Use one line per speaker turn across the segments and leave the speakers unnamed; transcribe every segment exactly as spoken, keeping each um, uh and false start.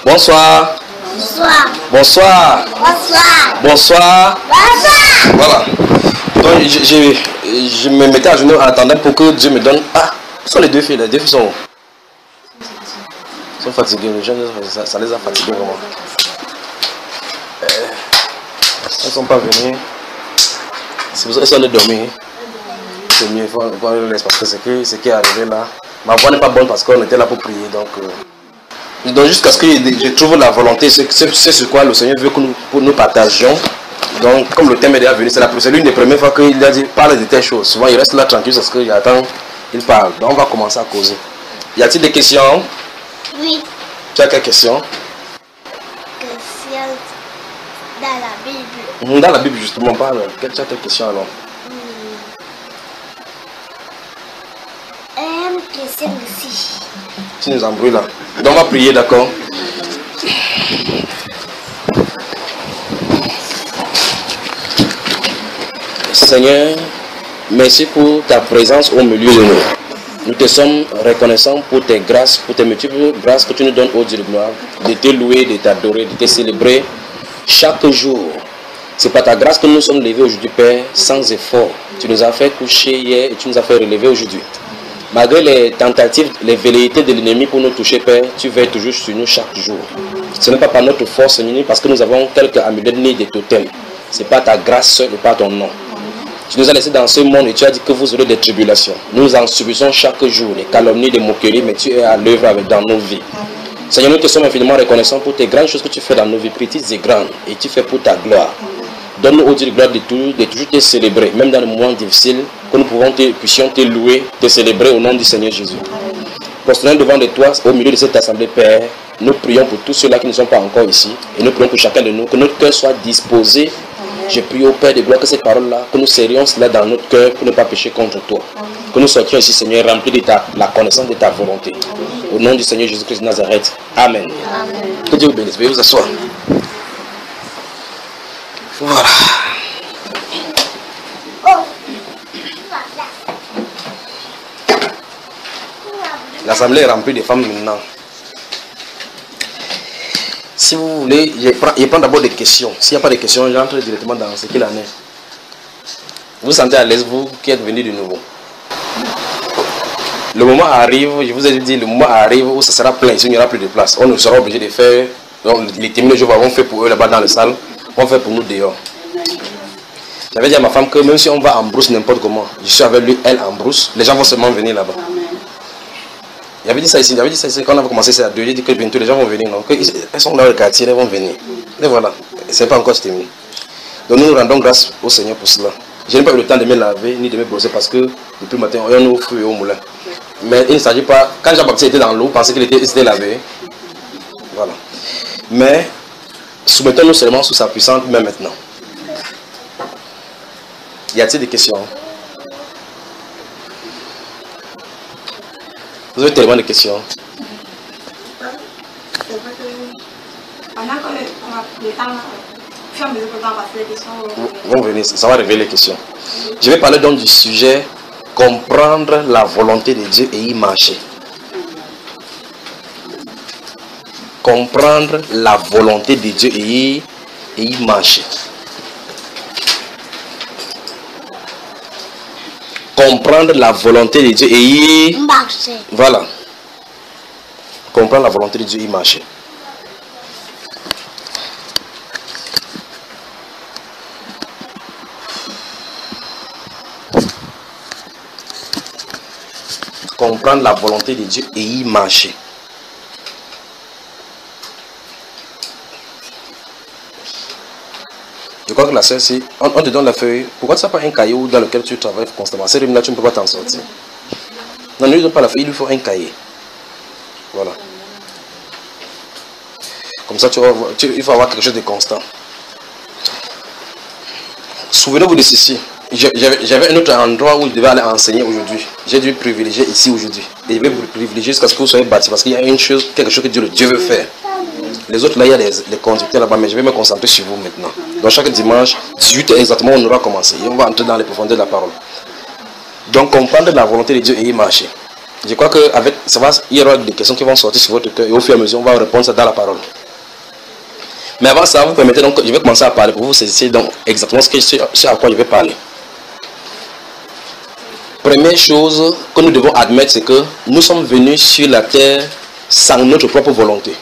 Bonsoir.
Bonsoir.
Bonsoir.
Bonsoir.
Bonsoir.
Bonsoir.
Voilà. Donc je, je, je me mettais à genoux en attendant pour que Dieu me donne. Ah, ce sont les deux filles, les deux filles sont. Ils sont fatigués, les jeunes, ça, ça les a fatigués vraiment. Euh, elles ne sont pas venues. C'est pour ça qu'elles sont allées dormir. C'est mieux, il faut qu'on les laisse parce que c'est ce qui est arrivé là. Ma voix n'est pas bonne parce qu'on était là pour prier. Donc, euh, donc jusqu'à ce que je trouve la volonté, c'est ce quoi le Seigneur veut que nous, pour nous partagions. Donc, comme le thème est déjà venu, c'est l'une des premières fois qu'il a dit parle de telles choses. Souvent, il reste là tranquille parce qu'il attend, il parle. Donc, on va commencer à causer. Y a-t-il des questions?
Oui.
Tu as quelles questions?
Questions dans la Bible.
Dans la Bible, justement, parle. Tu as quelles questions alors?
Euh, question ici.
Tu nous embrouilles là. Donc, on va prier, d'accord? Seigneur, merci pour ta présence au milieu de nous. Nous te sommes reconnaissants pour tes grâces, pour tes multiples grâces que tu nous donnes au Dieu de gloire, de te louer, de t'adorer, de te célébrer chaque jour. C'est par ta grâce que nous sommes levés aujourd'hui, Père, sans effort. Tu nous as fait coucher hier et tu nous as fait relever aujourd'hui. Malgré les tentatives, les velléités de l'ennemi pour nous toucher, Père, tu veilles toujours sur nous chaque jour. Ce n'est pas par notre force, ni parce que nous avons quelques amulettes ni des totems. C'est par ta grâce seule et par ton nom. Tu nous as laissés dans ce monde et tu as dit que vous aurez des tribulations. Nous en subissons chaque jour, les calomnies, les moqueries, mais tu es à l'œuvre dans nos vies. Seigneur, nous te sommes infiniment reconnaissants pour tes grandes choses que tu fais dans nos vies, petites et grandes, et tu fais pour ta gloire. Donne-nous au Dieu de gloire de, tout, de toujours te célébrer, même dans les moments difficiles, que nous pouvons te, puissions te louer, te célébrer au nom du Seigneur Jésus. Prosternons devant de toi, au milieu de cette assemblée, Père, nous prions pour tous ceux-là qui ne sont pas encore ici, et nous prions pour chacun de nous, que notre cœur soit disposé. Je prie au Père de gloire que ces paroles-là, que nous serrions cela dans notre cœur pour ne pas pécher contre toi. Que nous sortions ici, Seigneur, remplis de ta, la connaissance de ta volonté. Au nom du Seigneur Jésus-Christ de Nazareth. Amen. Amen. Que Dieu vous bénisse. Veuillez vous asseoir. Voilà. L'assemblée est remplie de femmes maintenant. Si vous voulez, je prends, je prends d'abord des questions. S'il n'y a pas de questions, j'entre directement dans ce qu'il en est. Vous vous sentez à l'aise, vous qui êtes venu de nouveau? Le moment arrive, je vous ai dit, le moment arrive où ça sera plein, il n'y aura plus de place. On sera obligé de faire, donc les témoins de Jéhovah vont faire pour eux là-bas dans la salle, vont faire pour nous dehors. J'avais dit à ma femme que même si on va en brousse n'importe comment, je suis avec lui, elle en brousse, les gens vont seulement venir là-bas. J'avais dit ça ici, j'avais dit ça ici, quand on avait commencé ça à deux, j'ai dit que bientôt les gens vont venir, donc elles sont dans le quartier, elles vont venir. Et voilà, c'est pas encore terminé. Donc nous nous rendons grâce au Seigneur pour cela. Je n'ai pas eu le temps de me laver ni de me brosser parce que depuis le matin, on est au feu et au moulin. Mais il ne s'agit pas, quand Jean-Baptiste était dans l'eau, pensait qu'il était, était lavé. Voilà. Mais soumettons-nous seulement sous sa puissante main maintenant. Y a-t-il des questions? Vous avez tellement de questions.
Pendant que le temps, fur et à mesure que le temps passe, les questions
vont venir, ça va révéler les questions. Je vais parler donc du sujet comprendre la volonté de Dieu et y marcher. Comprendre la volonté de Dieu et y, et y marcher. Comprendre la volonté de Dieu et y
marcher.
Voilà. Comprendre la volonté de Dieu et y marcher. Comprendre la volonté de Dieu et y marcher. Je crois que la sœur, si on, on te donne la feuille, pourquoi tu n'as pas un cahier dans lequel tu travailles constamment? Ces rimes-là, tu ne peux pas t'en sortir. Non, ne lui donne pas la feuille, il lui faut un cahier. Voilà. Comme ça, tu vas voir, tu, il faut avoir quelque chose de constant. Souvenez-vous de ceci. J'avais un autre endroit où je devais aller enseigner aujourd'hui. J'ai dû privilégier ici aujourd'hui. Et je vais vous privilégier jusqu'à ce que vous soyez bâtis. Parce qu'il y a une chose, quelque chose que Dieu, Dieu veut faire. Les autres, là, il y a les, les conducteurs là-bas, mais je vais me concentrer sur vous maintenant. Donc, chaque dimanche, dix-huit heures exactement, on aura commencé. Et on va entrer dans les profondeurs de la parole. Donc, comprendre la volonté de Dieu et y marcher. Je crois qu'avec ça va, il y aura des questions qui vont sortir sur votre cœur et au fur et à mesure, on va répondre ça dans la parole. Mais avant ça, vous permettez donc, je vais commencer à parler pour vous saisir donc exactement ce, que, ce à quoi je vais parler. Première chose que nous devons admettre, c'est que nous sommes venus sur la terre sans notre propre volonté.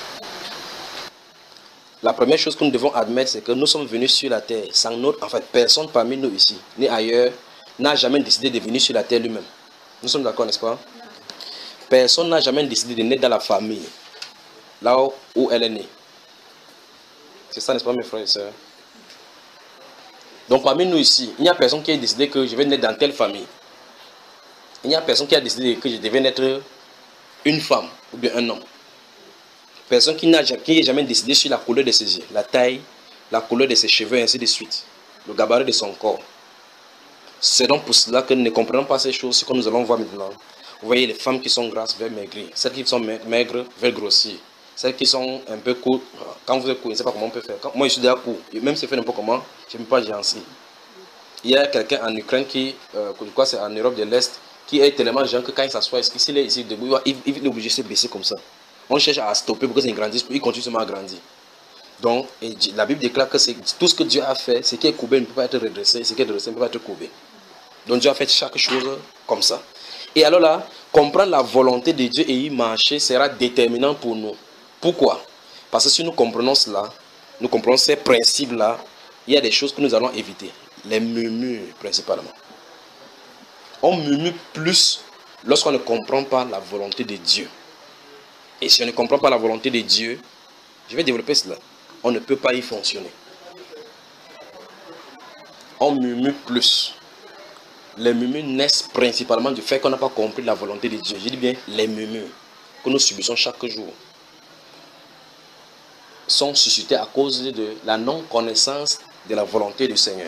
La première chose que nous devons admettre, c'est que nous sommes venus sur la terre sans notre... En fait, personne parmi nous ici, ni ailleurs, n'a jamais décidé de venir sur la terre lui-même. Nous sommes d'accord, n'est-ce pas? Personne n'a jamais décidé de naître dans la famille, là où elle est née. C'est ça, n'est-ce pas, mes frères et sœurs? Donc, parmi nous ici, il n'y a personne qui a décidé que je vais naître dans telle famille. Il n'y a personne qui a décidé que je devais naître une femme ou bien un homme. Personne qui n'a jamais décidé sur la couleur de ses yeux, la taille, la couleur de ses cheveux, et ainsi de suite. Le gabarit de son corps. C'est donc pour cela que nous ne comprenons pas ces choses, ce que nous allons voir maintenant. Vous voyez, les femmes qui sont grasses veulent maigrir. Celles qui sont maigres veulent grossir. Celles qui sont un peu courtes, quand vous êtes court, je ne sais pas comment on peut faire. Quand, moi, je suis déjà court. Même si je fais n'importe comment, je ne peux pas géancer. Il y a quelqu'un en Ukraine qui, euh, je crois que c'est en Europe de l'Est, qui est tellement jeune que quand il s'assoit, s'il est ici debout, il, il est obligé de se baisser comme ça. On cherche à stopper pour que ça ne grandisse, il continue seulement à grandir. Donc, et la Bible déclare que tout ce que Dieu a fait, ce qui est courbé ne peut pas être redressé, ce qui est redressé ne peut pas être courbé. Donc Dieu a fait chaque chose comme ça. Et alors là, comprendre la volonté de Dieu et y marcher sera déterminant pour nous. Pourquoi? Parce que si nous comprenons cela, nous comprenons ces principes-là, il y a des choses que nous allons éviter. Les murmures principalement. On murmure plus lorsqu'on ne comprend pas la volonté de Dieu. Et si on ne comprend pas la volonté de Dieu, je vais développer cela, on ne peut pas y fonctionner. On murmure plus. Les murmures naissent principalement du fait qu'on n'a pas compris la volonté de Dieu. Je dis bien les murmures que nous subissons chaque jour sont suscités à cause de la non-connaissance de la volonté du Seigneur.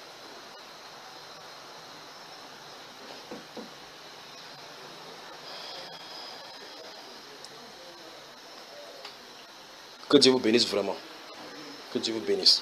Que Dieu vous bénisse vraiment. Que Dieu vous bénisse.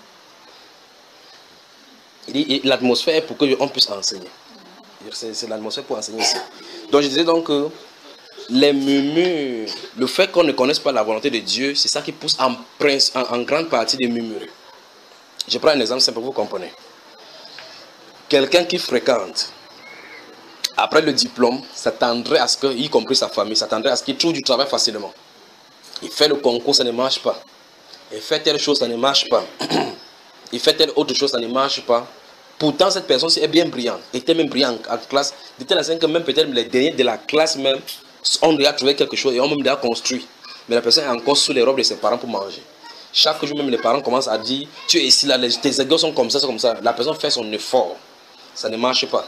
L'atmosphère est pour qu'on puisse enseigner. C'est l'atmosphère pour enseigner ici. Donc je disais donc que les murmures, le fait qu'on ne connaisse pas la volonté de Dieu, c'est ça qui pousse en, en, en grande partie des murmures. Je prends un exemple simple pour vous comprendre. Quelqu'un qui fréquente, après le diplôme, s'attendrait à ce que, y compris sa famille, s'attendrait à ce qu'il trouve du travail facilement. Il fait le concours, ça ne marche pas. Il fait telle chose, ça ne marche pas. Il fait telle autre chose, ça ne marche pas. Pourtant, cette personne-ci est bien brillante. Elle était même brillante en classe. De telle façon que même peut-être les derniers de la classe même ont déjà trouvé quelque chose et ont même déjà construit. Mais la personne est encore sous les robes de ses parents pour manger. Chaque jour, même les parents commencent à dire, tu es ici, là, les, tes égaux sont comme ça, c'est comme ça. La personne fait son effort. Ça ne marche pas.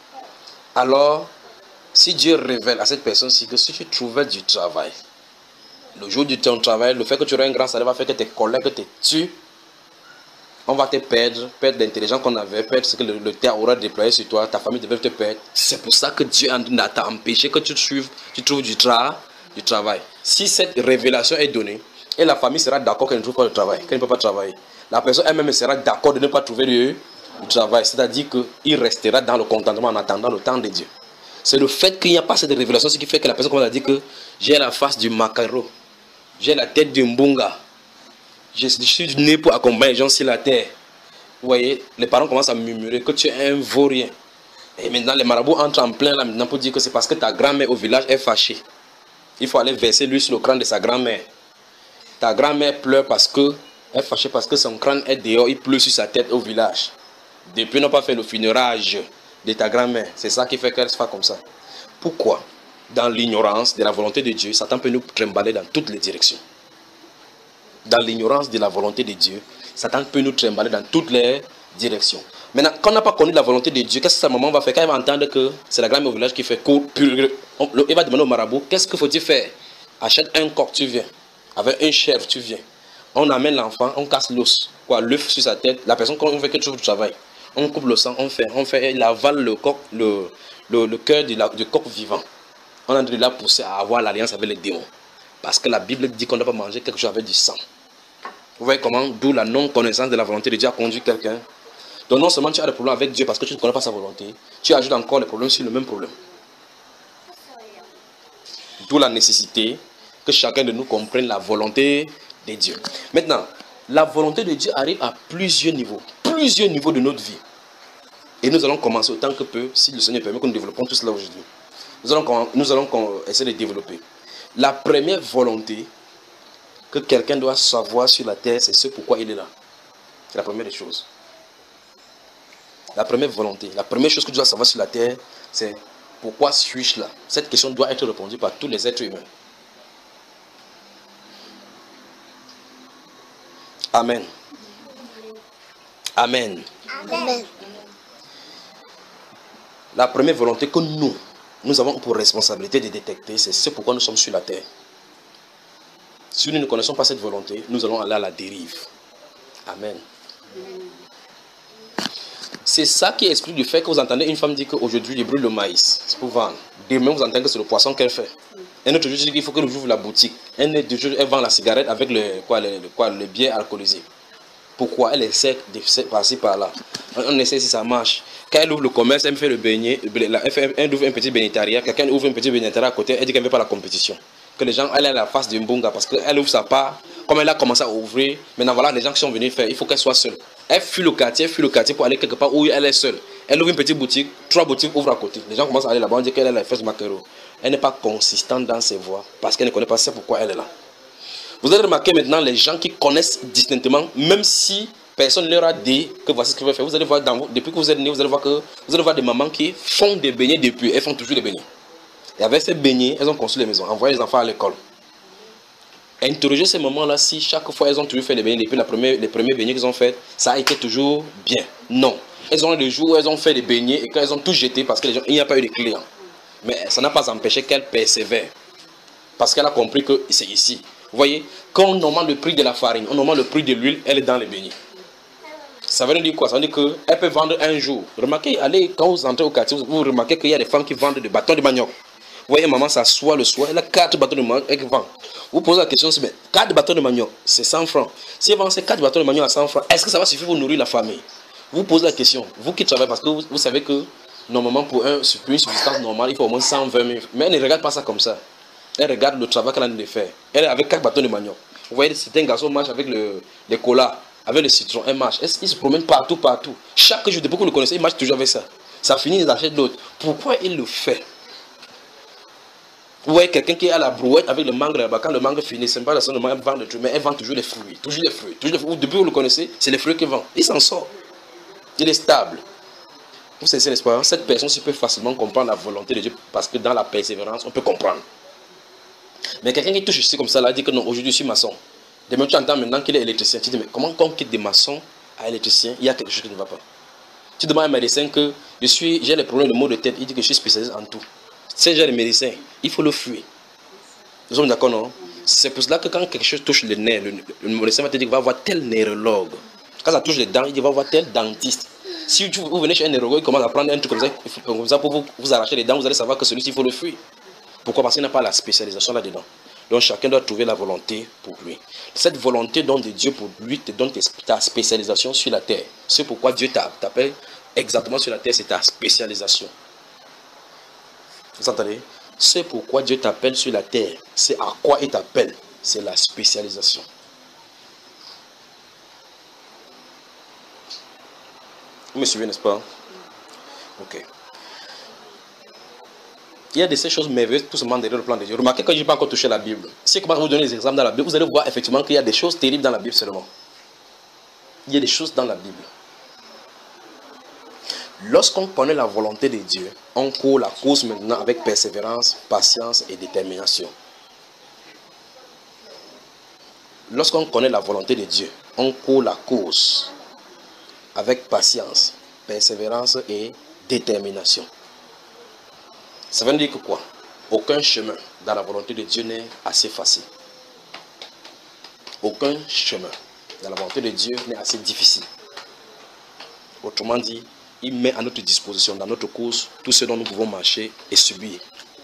Alors, si Dieu révèle à cette personne-ci que si tu trouvais du travail, le jour du ton travail, le fait que tu auras un grand salaire va faire que tes collègues te tuent. On va te perdre, perdre l'intelligence qu'on avait, perdre ce que le, le terre aura déployé sur toi, ta famille devait te perdre. C'est pour ça que Dieu t'a empêché que tu trouves, tu trouves du, tra du travail. Si cette révélation est donnée, et la famille sera d'accord qu'elle ne trouve pas de travail, qu'elle ne peut pas travailler, la personne elle-même sera d'accord de ne pas trouver du, du travail. C'est-à-dire qu'il restera dans le contentement en attendant le temps de Dieu. C'est le fait qu'il n'y a pas cette révélation, ce qui fait que la personne commence à dire que j'ai la face du maquereau, j'ai la tête du mbunga. Je suis né pour accompagner les gens sur la terre. Vous voyez, les parents commencent à murmurer que tu es un vaurien. Et maintenant, les marabouts entrent en plein là maintenant pour dire que c'est parce que ta grand-mère au village est fâchée. Il faut aller verser l'huile sur le crâne de sa grand-mère. Ta grand-mère pleure parce que, elle est fâchée parce que son crâne est dehors, il pleut sur sa tête au village. Depuis, n'a pas fait le funérailles de ta grand-mère. C'est ça qui fait qu'elle se fait comme ça. Pourquoi? Dans l'ignorance de la volonté de Dieu, Satan peut nous trimballer dans toutes les directions. Dans l'ignorance de la volonté de Dieu, Satan peut nous trimballer dans toutes les directions. Maintenant, quand on n'a pas connu la volonté de Dieu, qu'est-ce que sa maman va faire? Quand elle va entendre que c'est la grand-mère au village qui fait court, il va demander au marabout, qu'est-ce qu'il faut-il faire? Achète un coq, tu viens. Avec un chèvre, tu viens. On amène l'enfant, on casse l'os, quoi, l'œuf sur sa tête. La personne, quand on fait quelque chose du travail, on coupe le sang, on fait, on fait, il avale le coq, le, le, le cœur du, du coq vivant. On a de la pousser à avoir l'alliance avec les démons. Parce que la Bible dit qu'on ne doit pas manger quelque chose avec du sang. Vous voyez comment, d'où la non-connaissance de la volonté de Dieu a conduit quelqu'un. Donc non seulement tu as des problèmes avec Dieu parce que tu ne connais pas sa volonté, tu ajoutes encore les problèmes sur le même problème. D'où la nécessité que chacun de nous comprenne la volonté de Dieu. Maintenant, la volonté de Dieu arrive à plusieurs niveaux. Plusieurs niveaux de notre vie. Et nous allons commencer autant que peu, si le Seigneur permet que nous développons tout cela aujourd'hui. Nous allons, nous allons essayer de développer. La première volonté que quelqu'un doit savoir sur la terre, c'est ce pourquoi il est là. C'est la première des choses. La première volonté, la première chose que tu dois savoir sur la terre, c'est pourquoi suis-je là? Cette question doit être répondue par tous les êtres humains. Amen. Amen.
Amen.
La première volonté que nous, nous avons pour responsabilité de détecter, c'est ce pourquoi nous sommes sur la terre. Si nous ne connaissons pas cette volonté, nous allons aller à la dérive. Amen. C'est ça qui explique le fait que vous entendez une femme dire qu'aujourd'hui, je brûle le maïs. C'est pour vendre. Demain, vous entendez que c'est le poisson qu'elle fait. Un autre jour, dit qu'il faut qu'elle ouvre la boutique. Un autre jour, elle vend la cigarette avec le, quoi, le, le, quoi, le bière alcoolisé. Pourquoi? Elle essaie de passer par là. On essaie si ça marche. Quand elle ouvre le commerce, elle me fait le beignet. Elle, fait, elle ouvre un petit bénétariat. Quelqu'un ouvre un petit bénétariat à côté. Elle dit qu'elle ne veut pas la compétition. Que les gens, elle a la face de Mbunga parce qu'elle ouvre sa part. Comme elle a commencé à ouvrir, maintenant voilà les gens qui sont venus faire. Il faut qu'elle soit seule. Elle fuit le quartier, elle fuit le quartier pour aller quelque part où elle est seule. Elle ouvre une petite boutique, trois boutiques ouvrent à côté. Les gens commencent à aller là-bas, on dit qu'elle est la fesse de maquereau. Elle n'est pas consistante dans ses voies parce qu'elle ne connaît pas c'est pourquoi elle est là. Vous allez remarquer maintenant les gens qui connaissent distinctement, même si personne ne leur a dit que voici ce qu'ils veulent faire. Vous allez voir, dans vous, depuis que vous êtes né, vous allez voir que vous allez voir des mamans qui font des beignets depuis. Elles font toujours des beignets. Et avec ces beignets, elles ont construit les maisons, envoyé les enfants à l'école. Interroger ces moments-là, si chaque fois elles ont toujours fait les beignets, depuis la première, les premiers beignets qu'ils ont fait, ça a été toujours bien. Non. Elles ont des jours où elles ont fait des beignets et qu'elles ont tout jeté parce qu'il n'y a pas eu de clients. Mais ça n'a pas empêché qu'elles persévèrent. Parce qu'elle a compris que c'est ici. Vous voyez, quand on augmente le prix de la farine, on augmente le prix de l'huile, elle est dans les beignets. Ça veut dire quoi? Ça veut dire qu'elle peut vendre un jour. Remarquez, allez, quand vous entrez au quartier, vous remarquez qu'il y a des femmes qui vendent des bâtons de manioc. Vous voyez, maman s'assoit le soir, elle a quatre bâtons de manioc, elle vend. Vous posez la question, c'est quatre bâtons de manioc, c'est cent francs. Si elle vend ces quatre bâtons de manioc à cent francs, est-ce que ça va suffire pour nourrir la famille? Vous posez la question, vous qui travaillez, parce que vous, vous savez que normalement pour, un, pour une subsistance normale, il faut au moins cent vingt mille. Mais elle ne regarde pas ça comme ça. Elle regarde le travail qu'elle a de faire. Elle est avec quatre bâtons de manioc. Vous voyez, certains garçons marchent avec le, les colas, avec le citron, elle marche. Il se promène partout, partout. Chaque jour, depuis que vous le connaissez, il marche toujours avec ça. Ça finit, ils achètent d'autres. Pourquoi il le fait? Vous voyez quelqu'un qui est à la brouette avec le mangue là-bas. Quand le mangue finit, ce n'est pas la seule mangue, elle vend le truc, mais elle vend toujours les fruits. Toujours les fruits. Toujours les fruits. Depuis que vous le connaissez, c'est les fruits qu'il vend. Il s'en sort. Il est stable. Vous savez, n'est-ce pas? Cette personne-ci peut facilement comprendre la volonté de Dieu parce que dans la persévérance, on peut comprendre. Mais quelqu'un qui touche ici comme ça, là, dit que non, aujourd'hui je suis maçon. Demain, tu entends maintenant qu'il est électricien. Tu dis, mais comment on quitte des maçons à électricien? Il y a quelque chose qui ne va pas. Tu demandes à un médecin que je suis, j'ai les problèmes de maux de tête. Il dit que je suis spécialiste en tout. C'est genre de médecin, il faut le fuir. Nous sommes d'accord, non? C'est pour cela que quand quelque chose touche le nerf, le, le médecin va te dire qu'il va voir tel neurologue. Quand ça touche les dents, il dit qu'il va voir tel dentiste. Si vous, vous venez chez un neurologue, il commence à prendre un truc comme ça, comme ça pour vous, vous arracher les dents, vous allez savoir que celui-ci, il faut le fuir. Pourquoi? Parce qu'il n'a pas la spécialisation là-dedans. Donc chacun doit trouver la volonté pour lui. Cette volonté donne de Dieu pour lui, te donne ta spécialisation sur la terre. C'est pourquoi Dieu t'appelle exactement sur la terre, c'est ta spécialisation. Vous entendez? C'est pourquoi Dieu t'appelle sur la terre. C'est à quoi il t'appelle. C'est la spécialisation. Vous me suivez, n'est-ce pas? Ok. Il y a de ces choses merveilleuses tout simplement derrière le plan de Dieu. Remarquez que je n'ai pas encore touché la Bible. Si je commence à vous donner des exemples dans la Bible, vous allez voir effectivement qu'il y a des choses terribles dans la Bible seulement. Il y a des choses dans la Bible. Lorsqu'on connaît la volonté de Dieu, on court la course maintenant avec persévérance, patience et détermination. Lorsqu'on connaît la volonté de Dieu, on court la course avec patience, persévérance et détermination. Ça veut dire que quoi? Aucun chemin dans la volonté de Dieu n'est assez facile. Aucun chemin dans la volonté de Dieu n'est assez difficile. Autrement dit, il met à notre disposition, dans notre course, tout ce dont nous pouvons marcher et subir.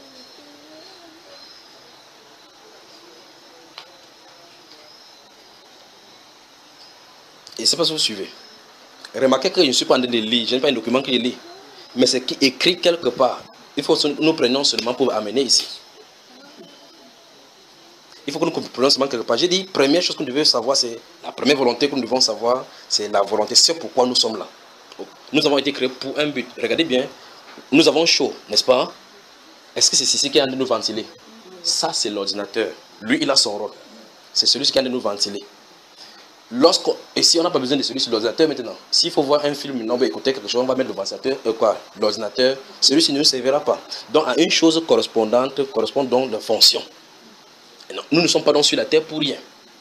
Et c'est pas ce que vous suivez. Remarquez que je ne suis pas en train de lire, je n'ai pas un document que je lis. Mais c'est écrit quelque part. Il faut que nous prenions seulement pour amener ici. problème seulement quelque part. J'ai dit, première chose que nous devons savoir, c'est la première volonté que nous devons savoir, c'est la volonté. C'est pourquoi nous sommes là. Nous avons été créés pour un but. Regardez bien, nous avons chaud, n'est-ce pas? Est-ce que c'est ceci qui est en train de nous ventiler? Ça, c'est l'ordinateur. Lui, il a son rôle. C'est celui qui est en train de nous ventiler. Lorsqu'on, et si on n'a pas besoin de celui sur l'ordinateur maintenant, s'il faut voir un film, on va écouter quelque chose, on va mettre le ventilateur, euh, quoi, l'ordinateur, celui-ci ne nous servira pas. Donc, à une chose correspondante, correspond donc la fonction. Et non, nous ne sommes pas donc sur la terre pour rien.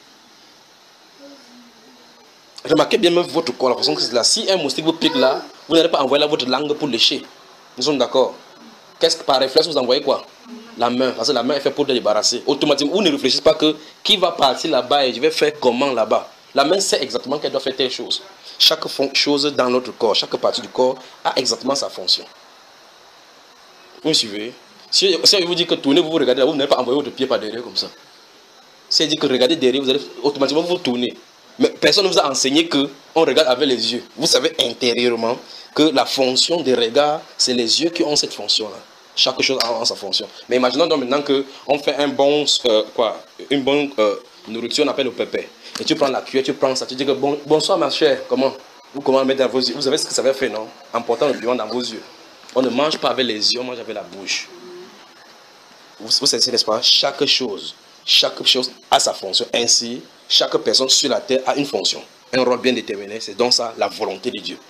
Remarquez bien même votre corps, la façon que c'est là. Si un moustique vous pique là, vous n'allez pas envoyer là votre langue pour lécher. Nous sommes d'accord. Qu'est-ce que par réflexe vous envoyez quoi? La main, parce que la main est faite pour te débarrasser. Automatiquement, vous ne réfléchissez pas que qui va partir là-bas et je vais faire comment là-bas. La main sait exactement qu'elle doit faire telle chose. Chaque chose dans notre corps, chaque partie du corps a exactement sa fonction. Vous me suivez? Si, si je vous dis que tournez, vous vous regardez là, vous n'allez pas envoyer votre pied par derrière comme ça. Si je dis que regardez derrière, vous allez automatiquement vous tourner. Mais personne ne vous a enseigné qu'on regarde avec les yeux. Vous savez intérieurement que la fonction des regards, c'est les yeux qui ont cette fonction-là. Chaque chose a sa fonction. Mais imaginons donc maintenant qu'on fait un bon, euh, quoi, une bonne euh, nourriture, on appelle le pépé. Et tu prends la cuillère, tu prends ça, tu dis que bon, bonsoir ma chère, comment? Vous comment mettre dans vos yeux? Vous savez ce que ça va faire, non? En portant le piment dans vos yeux. On ne mange pas avec les yeux, on mange avec la bouche. Vous, vous savez, n'est-ce pas? Chaque chose, chaque chose a sa fonction. Ainsi, chaque personne sur la terre a une fonction, un rôle bien déterminé. C'est donc ça la volonté de Dieu.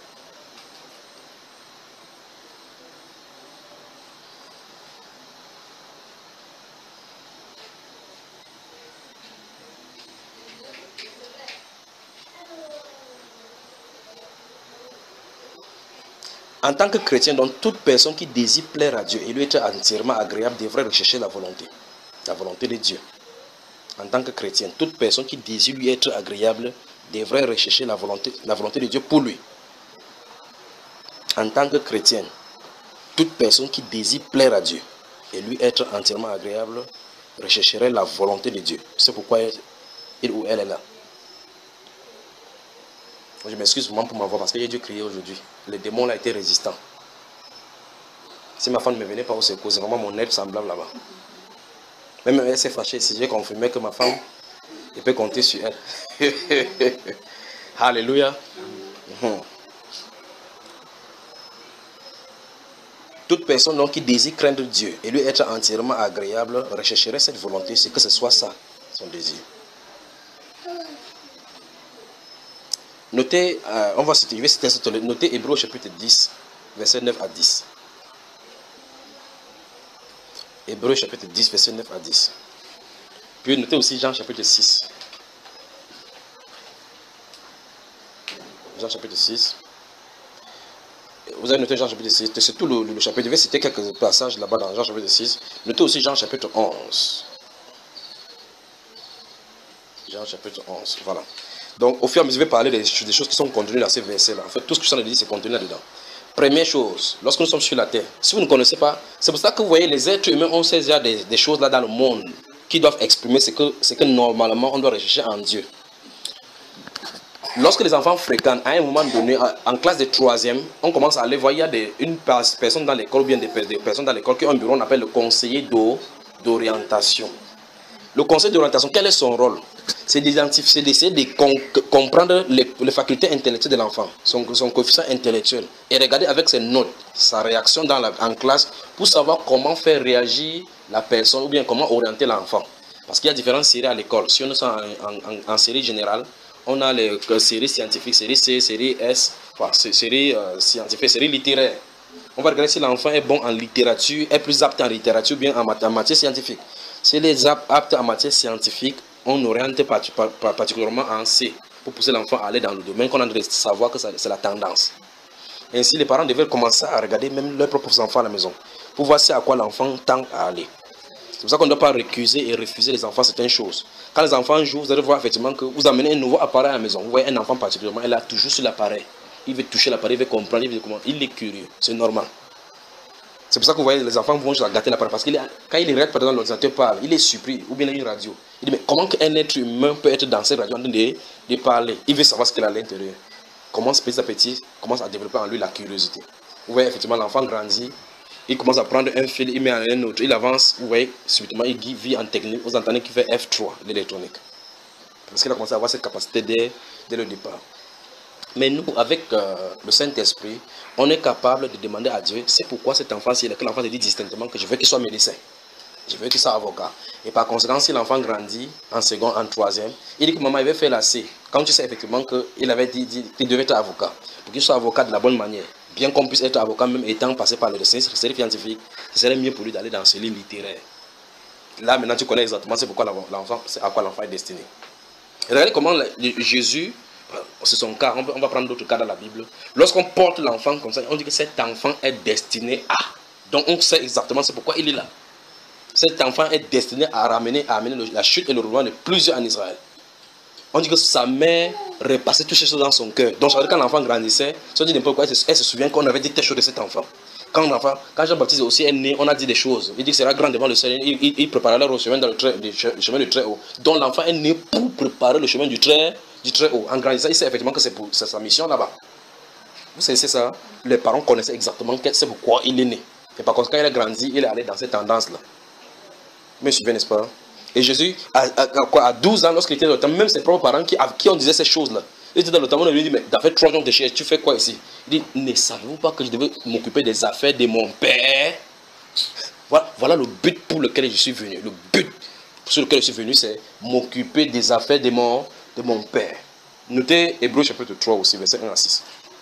En tant que chrétien, donc toute personne qui désire plaire à Dieu et lui être entièrement agréable devrait rechercher la volonté, la volonté de Dieu. En tant que chrétien, toute personne qui désire lui être agréable devrait rechercher la volonté, la volonté de Dieu pour lui. En tant que chrétien, toute personne qui désire plaire à Dieu et lui être entièrement agréable rechercherait la volonté de Dieu. C'est pourquoi il ou elle est là. Je m'excuse vraiment pour ma voix parce que j'ai dû crier aujourd'hui. Le démon a été résistant. Si ma femme ne me venait pas au secours, c'est vraiment mon aide semblable là-bas. Même elle s'est fâchée si j'ai confirmé que ma femme, je peux compter sur elle. Alléluia. Mmh. Toute personne donc qui désire craindre Dieu et lui être entièrement agréable rechercherait cette volonté, c'est que ce soit ça, son désir. Notez, euh, on va citer, je vais citer, notez Hébreux chapitre dix, verset neuf à dix. Hébreux chapitre dix, verset neuf à dix. Puis notez aussi Jean chapitre six. Jean chapitre six. Vous avez noté Jean chapitre six, c'est tout le, le chapitre. Je vais citer quelques passages là-bas dans Jean chapitre six. Notez aussi Jean chapitre onze. Jean chapitre onze, voilà. Donc, au fur et à mesure, je vais parler des, des choses qui sont contenues dans ces versets-là. En fait, tout ce que je suis en train de dire, c'est contenu là-dedans. Première chose, lorsque nous sommes sur la terre, si vous ne connaissez pas, c'est pour ça que vous voyez, les êtres humains ont ces des, des choses là dans le monde qui doivent exprimer ce que, ce que normalement on doit rechercher en Dieu. Lorsque les enfants fréquentent, à un moment donné, en classe de troisième, on commence à aller voir, il y a des, une personne dans l'école ou bien des, des personnes dans l'école qui ont un bureau, on appelle le conseiller d'orientation. Le conseil d'orientation, quel est son rôle? C'est d'identifier, d'essayer de comprendre les, les facultés intellectuelles de l'enfant, son, son coefficient intellectuel, et regarder avec ses notes, sa réaction dans la, en classe, pour savoir comment faire réagir la personne, ou bien comment orienter l'enfant. Parce qu'il y a différentes séries à l'école. Si on est en, en, en, en série générale, on a les séries scientifiques, série C, série S, enfin, série euh, scientifique, série littéraire. On va regarder si l'enfant est bon en littérature, est plus apte en littérature, ou bien en, en matière scientifique. Si les aptes en matière scientifique, on oriente particulièrement en C pour pousser l'enfant à aller dans le domaine qu'on a de savoir que c'est la tendance. Ainsi, les parents devaient commencer à regarder même leurs propres enfants à la maison pour voir à quoi l'enfant tend à aller. C'est pour ça qu'on ne doit pas récuser et refuser les enfants certaines choses. Quand les enfants jouent, vous allez voir effectivement que vous amenez un nouveau appareil à la maison. Vous voyez un enfant particulièrement, il a toujours sur l'appareil. Il veut toucher l'appareil, il veut comprendre, il veut comment. Il est curieux, c'est normal. C'est pour ça que vous voyez, les enfants vont juste gâter l'appareil. Parce que quand il regarde, par exemple, l'ordinateur parle, il est surpris, ou bien il a une radio. Il dit, mais comment un être humain peut être dans cette radio en train de, de parler? Il veut savoir ce qu'il a à l'intérieur. Commence petit à petit, commence à développer en lui la curiosité. Vous voyez, effectivement, l'enfant grandit, Il commence à prendre un fil, il met un autre, il avance, vous voyez, subitement il vit en technique, vous entendez qu'il fait F trois, l'électronique. Parce qu'il a commencé à avoir cette capacité dès, dès le départ. Mais nous, avec euh, le Saint-Esprit, on est capable de demander à Dieu, c'est pourquoi cet enfant, si l'enfant te dit distinctement que je veux qu'il soit médecin, je veux qu'il soit avocat. Et par conséquent, si l'enfant grandit en second, en troisième, il dit que maman, il veut faire la C. Quand tu sais effectivement qu'il avait dit, dit qu'il devait être avocat, pour qu'il soit avocat de la bonne manière, bien qu'on puisse être avocat même étant passé par le série scientifique, ce serait mieux pour lui d'aller dans ce livre littéraire. Là, maintenant, tu connais exactement c'est pourquoi l'enfant, c'est à quoi l'enfant est destiné. Regardez comment Jésus, c'est son cas, on va prendre d'autres cas dans la Bible. Lorsqu'on porte l'enfant comme ça, on dit que cet enfant est destiné à. Donc on sait exactement c'est pourquoi il est là. Cet enfant est destiné à ramener, à amener la chute et le roulement de plusieurs en Israël. On dit que sa mère repassait toutes ces choses dans son cœur. Donc ça veut dire que quand l'enfant grandissait, si on dit n'importe quoi, elle se souvient qu'on avait dit telle chose de cet enfant. Quand l'enfant, quand Jean-Baptiste aussi est né, on a dit des choses. Il dit que sera grand devant le Seigneur. Il, il, il préparera le chemin dans le, très, le chemin du très haut. Donc l'enfant est né pour préparer le chemin du très, du très haut. En grandissant, il sait effectivement que c'est sa mission là-bas. Vous savez, c'est ça. Les parents connaissaient exactement c'est pourquoi il est né. Et par contre, quand il a grandi, il est allé dans cette tendance-là. Vous me suivez, n'est-ce pas? Et Jésus, à, à, à, à douze ans, lorsqu'il était dans le temps, même ses propres parents qui, à qui on disait ces choses-là, il était dans le temps, on lui dit, mais d'après trois jours de chez tu fais quoi ici? Il dit, ne savez-vous pas que je devais m'occuper des affaires de mon père? Voilà, voilà le but pour lequel je suis venu. Le but sur lequel je suis venu, c'est m'occuper des affaires de mon, de mon père. Notez Hébreux chapitre trois aussi, verset un à six.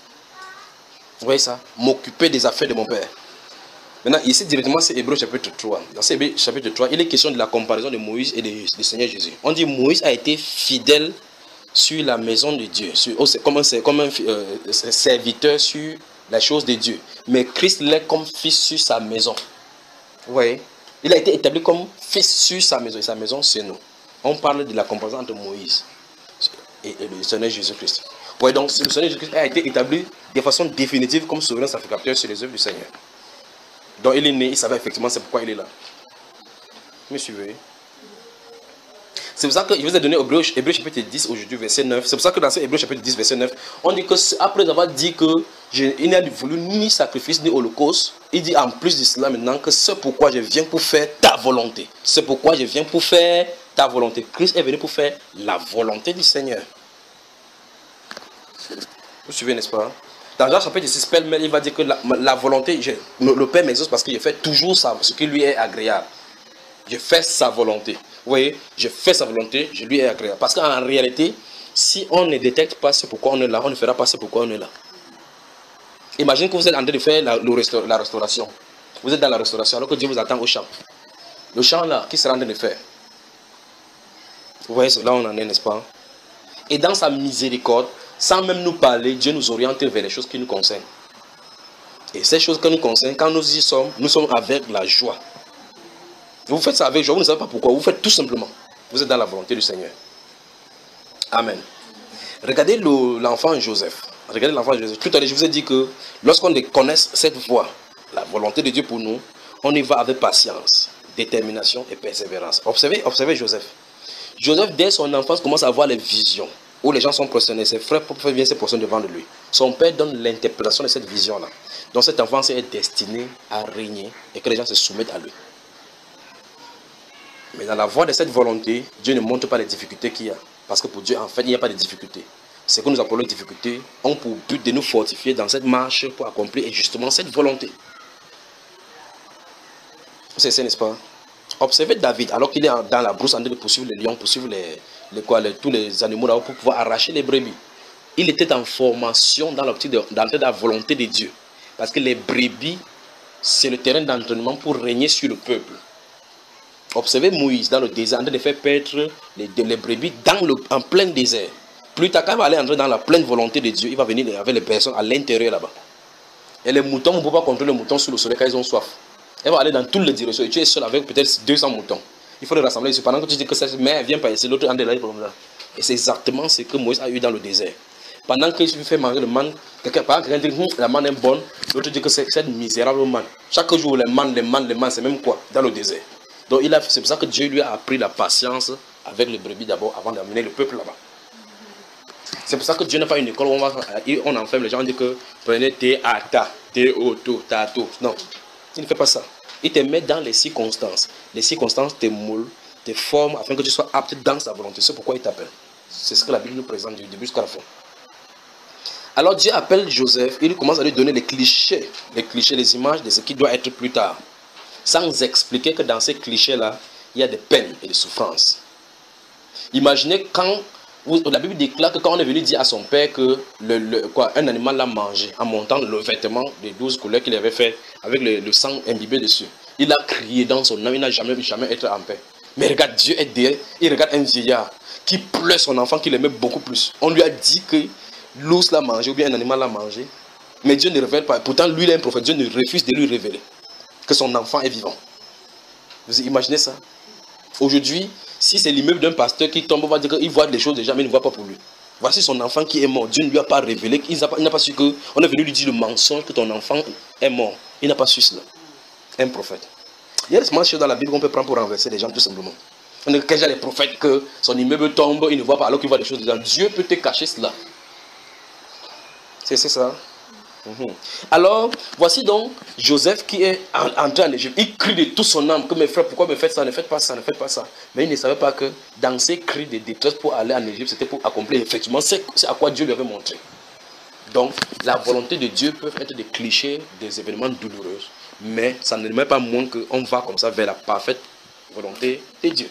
Vous voyez ça? M'occuper des affaires de mon père. Maintenant, ici, directement, c'est Hébreux chapitre trois. Dans ce Hébreux chapitre trois, il est question de la comparaison de Moïse et du Seigneur Jésus. On dit Moïse a été fidèle sur la maison de Dieu, sur, oh, comme un, comme un euh, serviteur sur la chose de Dieu. Mais Christ l'est comme fils sur sa maison. Vous voyez? Il a été établi comme fils sur sa maison. Et sa maison, c'est nous. On parle de la comparaison entre Moïse et, et le Seigneur Jésus-Christ. Vous voyez, donc, le Seigneur Jésus-Christ a été établi de façon définitive comme souverain sacrificateur sur les œuvres du Seigneur. Donc il est né, il savait effectivement c'est pourquoi il est là. Vous me suivez? C'est pour ça que je vous ai donné Hébreux chapitre dix aujourd'hui, verset neuf. C'est pour ça que dans ce Hébreux chapitre dix, verset neuf, on dit que après avoir dit qu'il n'a voulu ni sacrifice ni holocauste, il dit en plus de cela maintenant que c'est pourquoi je viens pour faire ta volonté. C'est pourquoi je viens pour faire ta volonté. Christ est venu pour faire la volonté du Seigneur. Vous suivez, n'est-ce pas? Dans Jean chapitre six, il va dire que la, la volonté, je, le, le Père m'exauce parce que je fais toujours ça, ce qui lui est agréable. Je fais sa volonté. Vous voyez, je fais sa volonté, je lui est agréable. Parce qu'en réalité, si on ne détecte pas ce pourquoi on est là, on ne fera pas ce pourquoi on est là. Imagine que vous êtes en train de faire la, le resta, la restauration. Vous êtes dans la restauration alors que Dieu vous attend au champ. Le champ là, qui sera en train de faire? Vous voyez, là on en est, n'est-ce pas? Et dans sa miséricorde, sans même nous parler, Dieu nous oriente vers les choses qui nous concernent. Et ces choses qui nous concernent, quand nous y sommes, nous sommes avec la joie. Vous faites ça avec joie, vous ne savez pas pourquoi, vous faites tout simplement. Vous êtes dans la volonté du Seigneur. Amen. Regardez l'enfant Joseph. Regardez l'enfant Joseph. Tout à l'heure, je vous ai dit que lorsqu'on connaît cette voie, la volonté de Dieu pour nous, on y va avec patience, détermination et persévérance. Observez, observez Joseph. Joseph, dès son enfance, commence à avoir les visions. Où les gens sont prosternés, ses frères viennent se prosterner devant de lui. Son père donne l'interprétation de cette vision-là. Donc cette enfance est destinée à régner et que les gens se soumettent à lui. Mais dans la voie de cette volonté, Dieu ne montre pas les difficultés qu'il y a. Parce que pour Dieu, en fait, il n'y a pas de difficultés. Ce que nous appelons les difficultés ont pour but de nous fortifier dans cette marche pour accomplir justement cette volonté. C'est ça, n'est-ce pas? Observez David, alors qu'il est dans la brousse en train de poursuivre les lions, poursuivre les, les, quoi, les, tous les animaux là pour pouvoir arracher les brebis. Il était en formation dans l'optique de, de la volonté de Dieu. Parce que les brebis, c'est le terrain d'entraînement pour régner sur le peuple. Observez Moïse dans le désert, en train de faire paître les, les brebis dans le, en plein désert. Plus tard, quand il va aller entrer dans la pleine volonté de Dieu, il va venir avec les personnes à l'intérieur là-bas. Et les moutons, on ne peut pas contrôler les moutons sous le soleil quand ils ont soif. Elle va aller dans toutes les directions et tu es seul avec peut-être deux cents moutons. Il faut les rassembler. Pendant que tu dis que cette mère vient pas ici, l'autre en là. Et c'est exactement ce que Moïse a eu dans le désert. Pendant qu'il fait manger le manne, quelqu'un dit que la manne est bonne, l'autre dit que c'est cette misérable manne. Chaque jour, les mannes, les mannes, les mannes, c'est même quoi dans le désert. Donc c'est pour ça que Dieu lui a appris la patience avec les brebis d'abord avant d'amener le peuple là-bas. C'est pour ça que Dieu n'a pas une école où on, va, on enferme les gens, on dit que prenez T A T A, T O T O, T A T O. Non. Il ne fait pas ça. Il te met dans les circonstances. Les circonstances te moulent, te forment afin que tu sois apte dans sa volonté. C'est pourquoi il t'appelle. C'est ce que la Bible nous présente du début jusqu'à la fin. Alors Dieu appelle Joseph, il commence à lui donner les clichés, les clichés, les images de ce qui doit être plus tard. Sans expliquer que dans ces clichés-là, il y a des peines et des souffrances. Imaginez quand, la Bible déclare que quand on est venu dire à son père que le, le, quoi, un animal l'a mangé en montant le vêtement des douze couleurs qu'il avait fait avec le, le sang imbibé dessus. Il a crié dans son âme, il n'a jamais vu jamais être en paix. Mais regarde, Dieu est derrière, il regarde un vieillard qui pleure son enfant qu'il aimait beaucoup plus. On lui a dit que l'ours l'a mangé ou bien un animal l'a mangé. Mais Dieu ne révèle pas. Pourtant, lui, il est un prophète. Dieu ne refuse de lui révéler que son enfant est vivant. Vous imaginez ça? Aujourd'hui, si c'est l'immeuble d'un pasteur qui tombe, on va dire qu'il voit des choses déjà, mais il ne voit pas pour lui. Voici son enfant qui est mort. Dieu ne lui a pas révélé. Il n'a pas, pas su que. On est venu lui dire le mensonge que ton enfant est mort. Il n'a pas su cela. Un prophète. Il y a des choses dans la Bible qu'on peut prendre pour renverser les gens, tout simplement. On est quand il y a les prophètes que son immeuble tombe, il ne voit pas alors qu'il voit des choses dedans. Dieu peut te cacher cela. C'est ça. Mmh. Alors, voici donc Joseph qui est entré en Égypte. Il crie de tout son âme que mes frères, pourquoi me faites ça, ne faites pas ça, ne faites pas ça. Mais il ne savait pas que dans ces cris de détresse pour aller en Égypte, c'était pour accomplir effectivement ce à quoi Dieu lui avait montré. Donc, la volonté de Dieu peut être des clichés, des événements douloureux, mais ça ne met pas moins qu'on va comme ça vers la parfaite volonté de Dieu.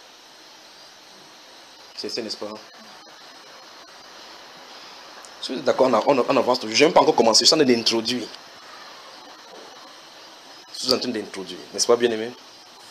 C'est ça, n'est-ce pas? Si vous êtes d'accord, on, on, on avance toujours. Je n'ai pas encore commencé, je suis en train d'introduire. Je suis en train d'introduire, n'est-ce pas, bien aimé?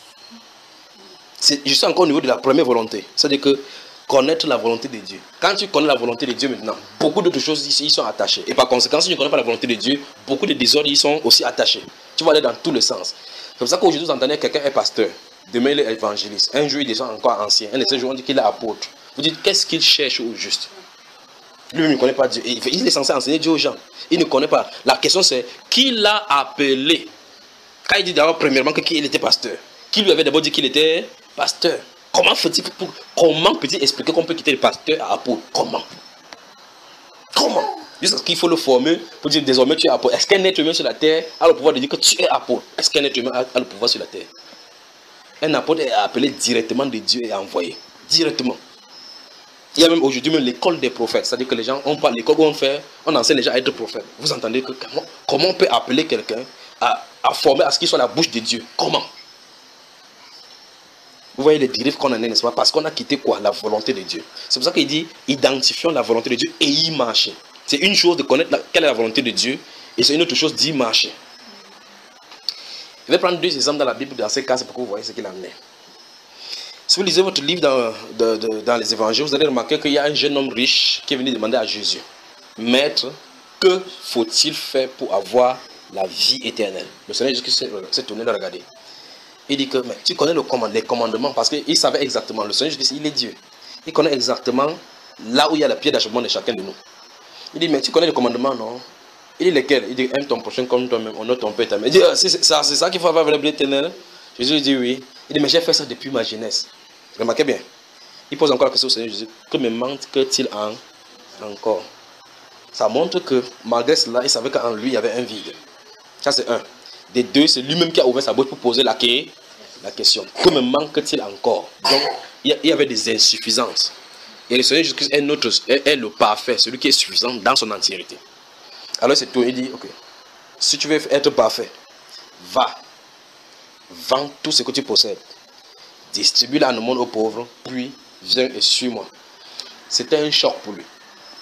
Je suis encore au niveau de la première volonté. C'est-à-dire que connaître la volonté de Dieu. Quand tu connais la volonté de Dieu maintenant, beaucoup d'autres choses ici y sont attachées. Et par conséquent, si tu ne connais pas la volonté de Dieu, beaucoup de désordres y sont aussi attachés. Tu vas aller dans tous les sens. C'est pour ça qu'aujourd'hui, vous entendez quelqu'un est pasteur. Demain, il est évangéliste. Un jour, il descend encore ancien. Un de ces jours, on dit qu'il est apôtre. Vous dites, qu'est-ce qu'il cherche au juste? Lui-même ne connaît pas Dieu. Il est censé enseigner Dieu aux gens. Il ne connaît pas. La question c'est, qui l'a appelé? Quand il dit d'abord premièrement que qui il était pasteur, qui lui avait d'abord dit qu'il était pasteur? Comment faut-il pour, comment peut-il expliquer qu'on peut quitter le pasteur à apôtre? Comment? Comment? Juste qu'il faut le former pour dire désormais tu es apôtre. Est-ce qu'un être humain sur la terre a le pouvoir de dire que tu es apôtre? Est-ce qu'un être humain a, a le pouvoir sur la terre? Un apôtre est appelé directement de Dieu et envoyé. Directement. Il y a même aujourd'hui même l'école des prophètes. C'est-à-dire que les gens, on parle l'école où on fait, on enseigne les gens à être prophètes. Vous entendez que comment, comment on peut appeler quelqu'un à, à former à ce qu'il soit la bouche de Dieu? Comment? Vous voyez les dérives qu'on en est, n'est-ce pas? Parce qu'on a quitté quoi? La volonté de Dieu. C'est pour ça qu'il dit, identifions la volonté de Dieu et y marcher. C'est une chose de connaître la, quelle est la volonté de Dieu et c'est une autre chose d'y marcher. Je vais prendre deux exemples dans la Bible dans ces cas pour que vous voyez ce qu'il en est. Si vous lisez votre livre dans, de, de, dans les évangiles, vous allez remarquer qu'il y a un jeune homme riche qui est venu demander à Jésus, Maître, que faut-il faire pour avoir la vie éternelle? Le Seigneur Jésus s'est tourné le regarder. Il dit que, mais tu connais le command, les commandements, parce qu'il savait exactement, le Seigneur Jésus, il est Dieu. Il connaît exactement là où il y a la pierre d'achoppement de chacun de nous. Il dit, mais tu connais les commandements, non? Il dit lesquels? Il dit, aime ton prochain comme toi-même, honore ton père et ta mère. Il dit, c'est ça, ça qu'il faut avoir la vie éternelle? Jésus dit oui. Il dit, mais j'ai fait ça depuis ma jeunesse. Remarquez bien. Il pose encore la question au Seigneur Jésus. Que me manque-t-il en, encore? Ça montre que malgré cela, il savait qu'en lui, il y avait un vide. Ça, c'est un. Des deux, c'est lui-même qui a ouvert sa bouche pour poser la, la question. Que me manque-t-il encore? Donc, il y avait des insuffisances. Et le Seigneur Jésus-Christ est, notre, est, est le parfait, celui qui est suffisant dans son entièreté. Alors, c'est tout. Il dit, ok, si tu veux être parfait, va. Vends tout ce que tu possèdes. Distribue la monde aux pauvres, puis viens et suis-moi. C'était un choc pour lui.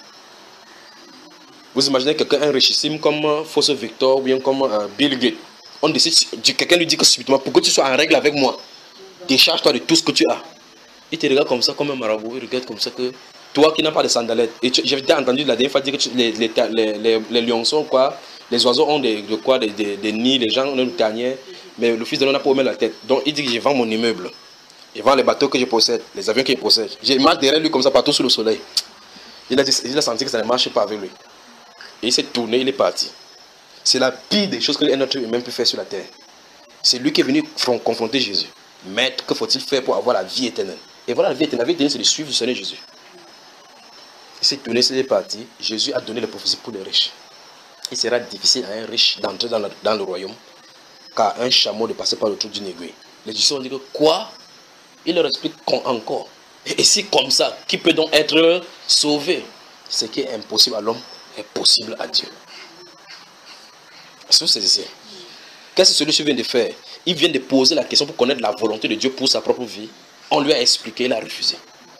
Vous imaginez quelqu'un enrichissime comme Fosse Victor ou bien comme euh, Bill Gates. On décide, quelqu'un lui dit que subitement, pour que tu sois en règle avec moi, décharge-toi de tout ce que tu as. Il te regarde comme ça, comme un marabout, il regarde comme ça que toi qui n'as pas de sandalettes. Et j'ai entendu la dernière fois dire que tu, les, les, les, les, les lionceaux, quoi, les oiseaux ont des, de quoi, des, des, des nids, les gens ont une tanière, mais le fils de l'homme n'a pas ouvert la tête. Donc il dit que je vends mon immeuble. Je vends les bateaux que je possède, les avions que je possède. Je marche derrière lui comme ça partout sous le soleil. Il a, dit, il a senti que ça ne marche pas avec lui. Et il s'est tourné, il est parti. C'est la pire des choses qu'un être humain peut faire sur la terre. C'est lui qui est venu confronter Jésus. Maître, que faut-il faire pour avoir la vie éternelle? Et voilà, la vie éternelle, la vie éternelle, c'est de suivre le Seigneur Jésus. Il s'est tourné, il est parti. Jésus a donné les prophéties pour les riches. Il sera difficile à un riche d'entrer dans, dans le royaume qu'à un chameau de passer par le trou d'une aiguille. Les disciples ont dit que quoi? Il leur explique encore. Et si comme ça, qui peut donc être sauvé? Ce qui est impossible à l'homme est possible à Dieu. Est-ce que c'est ici? Qu'est-ce que celui-ci vient de faire? Il vient de poser la question pour connaître la volonté de Dieu pour sa propre vie. On lui a expliqué, il a refusé.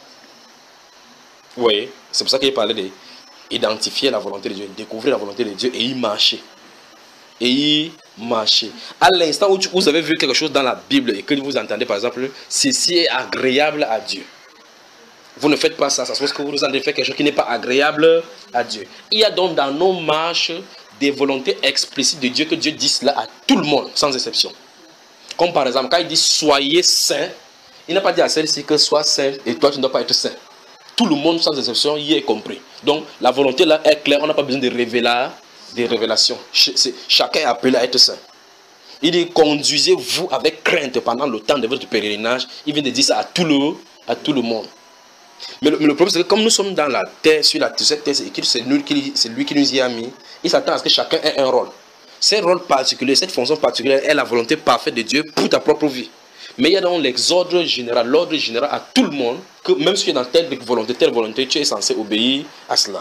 Vous voyez? C'est pour ça qu'il parlait d'identifier la volonté de Dieu, découvrir la volonté de Dieu et y marcher. Et y marcher. À l'instant où vous avez vu quelque chose dans la Bible et que vous entendez par exemple, ceci est agréable à Dieu. Vous ne faites pas ça, ça suppose que vous avez fait quelque chose qui n'est pas agréable à Dieu. Il y a donc dans nos marches des volontés explicites de Dieu que Dieu dit cela à tout le monde, sans exception. Comme par exemple, quand il dit soyez saints, il n'a pas dit à celle-ci que sois saint et toi tu ne dois pas être saint. Tout le monde, sans exception, y est compris. Donc la volonté là est claire, on n'a pas besoin de révéler, des révélations. Ch chacun est appelé à être saint. Il dit conduisez-vous avec crainte pendant le temps de votre pèlerinage. Il vient de dire ça à tout le, à tout le monde. Mais le, mais le problème, c'est que comme nous sommes dans la terre, sur la cette terre, c'est lui, lui qui nous y a mis, il s'attend à ce que chacun ait un rôle. Ce rôle particulier, cette fonction particulière est la volonté parfaite de Dieu pour ta propre vie. Mais il y a donc l'exordre général, l'ordre général à tout le monde, que même si tu es dans telle volonté, telle volonté, tu es censé obéir à cela.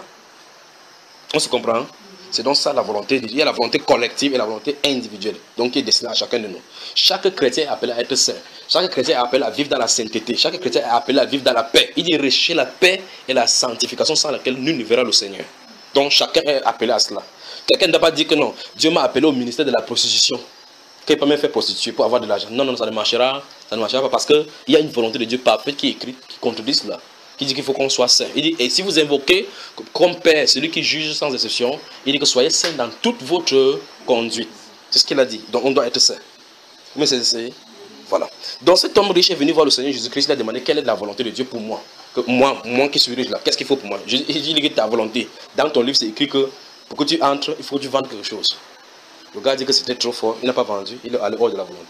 On se comprend? C'est donc ça la volonté de Dieu. Il y a la volonté collective et la volonté individuelle. Donc qui est destinée à chacun de nous. Chaque chrétien est appelé à être saint. Chaque chrétien est appelé à vivre dans la sainteté. Chaque chrétien est appelé à vivre dans la paix. Il dit rechercher la paix et la sanctification sans laquelle nul ne verra le Seigneur. Donc chacun est appelé à cela. Quelqu'un ne doit pas dire que non, Dieu m'a appelé au ministère de la prostitution. Qu'il ne peut pas me faire prostituer pour avoir de l'argent. Non, non, ça ne marchera, ça ne marchera pas parce qu'il y a une volonté de Dieu parfaite qui est écrite, qui contredit cela. Qui dit qu'il faut qu'on soit saint. Il dit, et si vous invoquez comme Père, celui qui juge sans exception, il dit que soyez saint dans toute votre conduite. C'est ce qu'il a dit. Donc on doit être saint. Mais c'est voilà. Donc cet homme riche est venu voir le Seigneur Jésus-Christ, il a demandé quelle est la volonté de Dieu pour moi. Que moi, moi qui suis riche là, qu'est-ce qu'il faut pour moi? Il dit, il dit ta volonté. Dans ton livre, c'est écrit que pour que tu entres, il faut que tu vendes quelque chose. Le gars dit que c'était trop fort, il n'a pas vendu, il est allé hors de la volonté.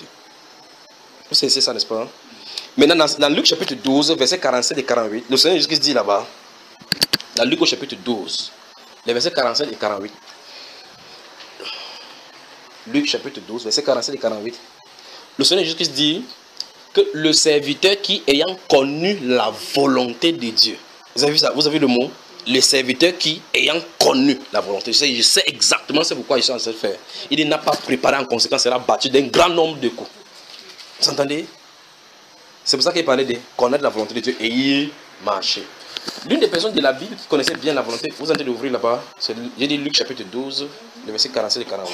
C'est ça, n'est-ce pas? Maintenant, dans, dans Luc chapitre douze, versets quarante-sept et quarante-huit, le Seigneur Jésus-Christ dit là-bas, dans Luc au chapitre douze, les versets quarante-sept et quarante-huit. Luc chapitre douze, versets quarante-sept et quarante-huit. Le Seigneur Jésus-Christ dit que le serviteur qui, ayant connu la volonté de Dieu, vous avez vu ça, vous avez vu le mot? Le serviteur qui, ayant connu la volonté, je sais, je sais exactement c'est pourquoi il est en train de faire. Il n'a pas préparé en conséquence, sera battu d'un grand nombre de coups. Vous entendez? C'est pour ça qu'il parlait de connaître la volonté de Dieu et y marcher. L'une des personnes de la Bible qui connaissait bien la volonté, vous allez l'ouvrir là-bas, j'ai dit Luc chapitre douze, le verset quarante-sept et quarante-huit.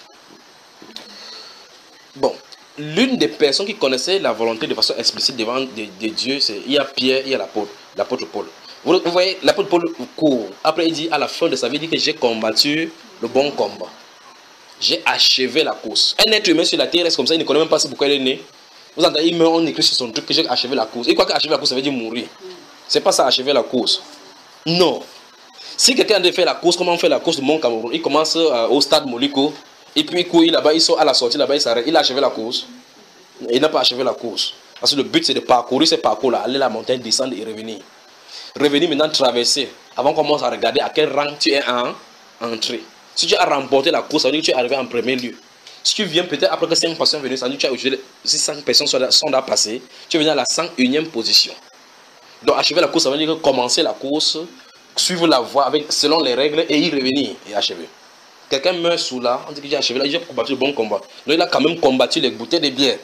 Bon, l'une des personnes qui connaissait la volonté de façon explicite devant de, de Dieu, c'est il y a Pierre, il y a l'apôtre, l'apôtre Paul. Vous, vous voyez, l'apôtre Paul court. Après, il dit à la fin de sa vie, il dit que j'ai combattu le bon combat. J'ai achevé la course. Un être humain sur la terre reste comme ça, il ne connaît même pas pourquoi il est né. Vous entendez, il meurt, on écrit sur son truc que j'ai achevé la course. Et quoi qu'achever la course, ça veut dire mourir. C'est pas ça, achever la course. Non. Si quelqu'un a fait la course, comment on fait la course de Mont Cameroun? Il commence euh, au stade Moliko, et puis il court là-bas, il sort à la sortie là-bas, il s'arrête. Il a achevé la course. Il n'a pas achevé la course. Parce que le but, c'est de parcourir ce parcours-là, aller la montagne, descendre et revenir. Revenir maintenant, traverser. Avant qu'on commence à regarder à quel rang tu es en entrée. Si tu as remporté la course, ça veut dire que tu es arrivé en premier lieu. Si tu viens peut-être après que cinq personnes sont venues, ça veut dire que tu as, si cinq personnes sont, sont là passées, tu es venu à la cent et unième position. Donc achever la course, ça veut dire que commencer la course, suivre la voie avec, selon les règles et y revenir et achever. Quelqu'un meurt sous là, on dit que j'ai achevé là, il a combattu le bon combat. Donc il a quand même combattu les bouteilles de bière.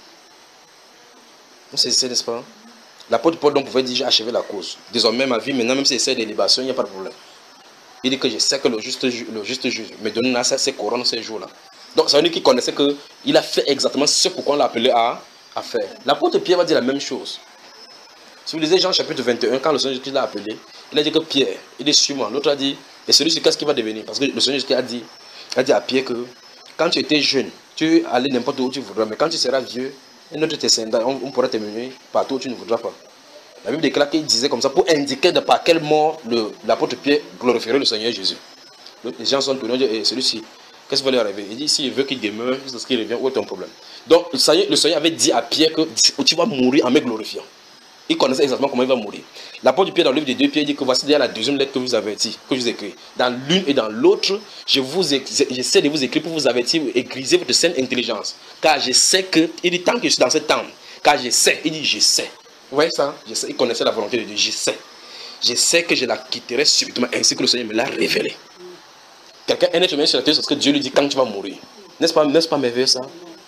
C'est ça, n'est-ce pas? L'apôtre Paul donc pouvait dire j'ai achevé la course. Désormais ma vie, maintenant même si c'est des libations, il n'y a pas de problème. Il dit que je sais que le juste, le juste juge me donne ses couronnes ces jours-là. Donc ça veut dire qu'il connaissait qu'il a fait exactement ce pourquoi on l'a appelé à, à faire. L'apôtre Pierre va dire la même chose. Si vous lisez Jean chapitre vingt et un, quand le Seigneur Jésus l'a appelé, il a dit que Pierre, il est sur moi. L'autre a dit, et celui-ci, qu'est-ce qu'il va devenir? Parce que le Seigneur Jésus a dit, a dit à Pierre que quand tu étais jeune, tu allais n'importe où tu voudras, mais quand tu seras vieux, un autre descendant, on, on pourra te mener partout où tu ne voudras pas. La Bible déclare qu'il disait comme ça pour indiquer de par quel mort l'apôtre Pierre glorifierait le Seigneur Jésus. Les gens sont tournés et celui-ci, qu'est-ce qui va lui arriver? Il dit, s'il veut qu'il demeure, jusqu'à ce qu'il revienne, où est ton problème? Donc, le Seigneur, le Seigneur avait dit à Pierre que tu vas mourir en me glorifiant. Il connaissait exactement comment il va mourir. L'apôtre Pierre dans le livre des deux Pierre dit que voici déjà la deuxième lettre que vous avertis, que je vous écris. Dans l'une et dans l'autre, je vous j'essaie de vous écrire pour vous avertir et griser votre saine intelligence. Car je sais que, il dit tant que je suis dans cette temps, car je sais, il dit je sais. Vous voyez ça? Je sais, il connaissait la volonté de Dieu, je sais. Je sais que je la quitterai subitement ainsi que le Seigneur me l'a révélé. Quelqu'un, un être humain sur la terre, c'est ce que Dieu lui dit quand tu vas mourir. N'est-ce pas, n'est-ce pas merveilleux ça?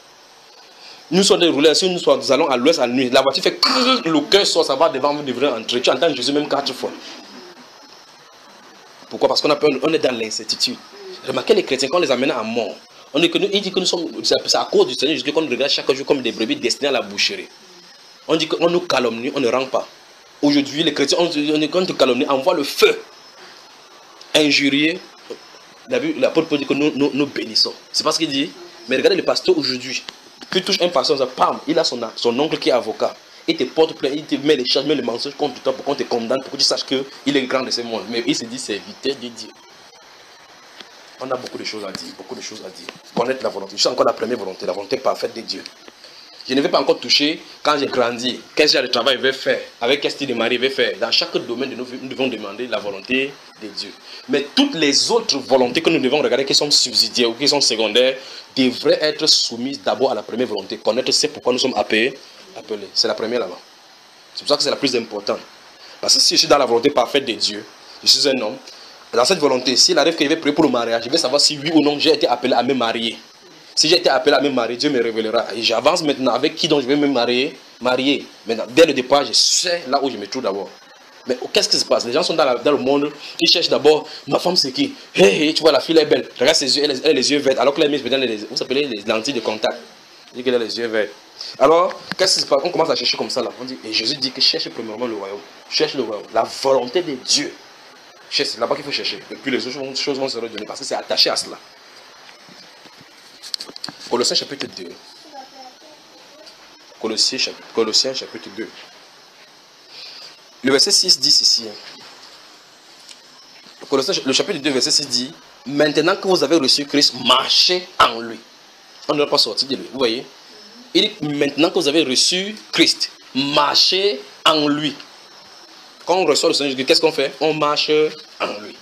Nous sommes déroulés, si nous, sommes, nous allons à l'ouest à la nuit, la voiture fait crrr, le cœur sort, ça va devant, vous devrez entrer. Tu entends Jésus même quatre fois. Pourquoi? Parce qu'on a peur, on est dans l'incertitude. Remarquez les chrétiens, quand on les amène à mort, on est que nous, il dit que nous sommes, c'est à cause du Seigneur Jésus qu'on nous regarde chaque jour comme des brebis destinées à la boucherie. On dit qu'on nous calomnie, on ne rend pas. Aujourd'hui, les chrétiens, on, on est quand te calomnie, envoie le feu. Injurier, l'apôtre Paul dit que nous, nous, nous bénissons. C'est pas ce qu'il dit. Mais regardez le pasteur aujourd'hui. Puis touche un pasteur, ça, pam, il a son, son oncle qui est avocat. Il te porte plainte, il te met les charges, met les mensonges contre toi pour qu'on te condamne, pour que tu saches qu'il est grand de ce monde. Mais il se dit serviteur de Dieu. On a beaucoup de choses à dire, beaucoup de choses à dire. Connaître la volonté. Je sais encore la première volonté, la volonté parfaite de Dieu. Je ne vais pas encore toucher quand j'ai grandi. Quel genre de travail je vais faire, avec quel style de mari je vais faire. Dans chaque domaine de nos vies, nous devons demander la volonté de Dieu. Mais toutes les autres volontés que nous devons regarder, qui sont subsidiaires ou qui sont secondaires, devraient être soumises d'abord à la première volonté. Connaître c'est pourquoi nous sommes appelés. appelés. C'est la première là-bas. C'est pour ça que c'est la plus importante. Parce que si je suis dans la volonté parfaite de Dieu, je suis un homme, dans cette volonté, s'il arrive que je vais prier pour le mariage, je vais savoir si oui ou non j'ai été appelé à me marier. Si j'ai été appelé à me marier, Dieu me révélera. Et j'avance maintenant avec qui donc je vais me marier. marier. Maintenant, dès le départ, je sais là où je me trouve d'abord. Mais qu'est-ce qui se passe? Les gens sont dans, la, dans le monde, ils cherchent d'abord, ma femme c'est qui? Hey, hey, tu vois, la fille elle est belle. Regarde ses yeux, elle, elle a les yeux verts. Alors que elle a mis les, vous s'appelez les lentilles de contact. Il dit qu'elle a les yeux verts. Alors, qu'est-ce qui se passe? On commence à chercher comme ça là. On dit, et Jésus dit que cherche premièrement le royaume. Cherche le royaume. La volonté de Dieu. C'est là-bas qu'il faut chercher. Et puis les autres choses vont se redonner parce que c'est attaché à cela. Colossiens chapitre deux. Colossiens chapitre, Colossiens chapitre deux. Le verset six dit ceci. Colossiens, le chapitre deux, verset six dit, maintenant que vous avez reçu Christ, marchez en lui. On ne va pas sortir de lui. Vous voyez? Il dit, maintenant que vous avez reçu Christ, marchez en lui. Quand on reçoit le Seigneur Jésus, qu'est-ce qu'on fait? On marche en lui.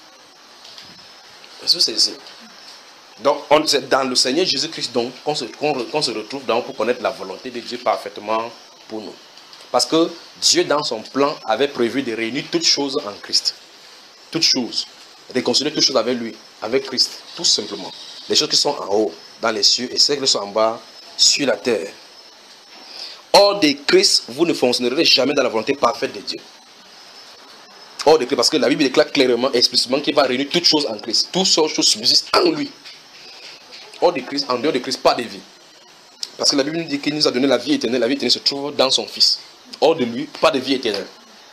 C'est ici. Donc, c'est dans le Seigneur Jésus-Christ qu'on se, qu'on, qu'on se retrouve donc pour connaître la volonté de Dieu parfaitement pour nous. Parce que Dieu, dans son plan, avait prévu de réunir toutes choses en Christ. Toutes choses. Réconcilier toutes choses avec lui, avec Christ, tout simplement. Les choses qui sont en haut, dans les cieux, et celles qui sont en bas, sur la terre. Hors de Christ, vous ne fonctionnerez jamais dans la volonté parfaite de Dieu. Hors de Christ, parce que la Bible déclare clairement, explicitement, qu'il va réunir toutes choses en Christ. Toutes choses subsistent en lui. Hors de Christ, en dehors de Christ, pas de vie. Parce que la Bible nous dit qu'il nous a donné la vie éternelle. La vie éternelle se trouve dans son Fils. Hors de lui, pas de vie éternelle.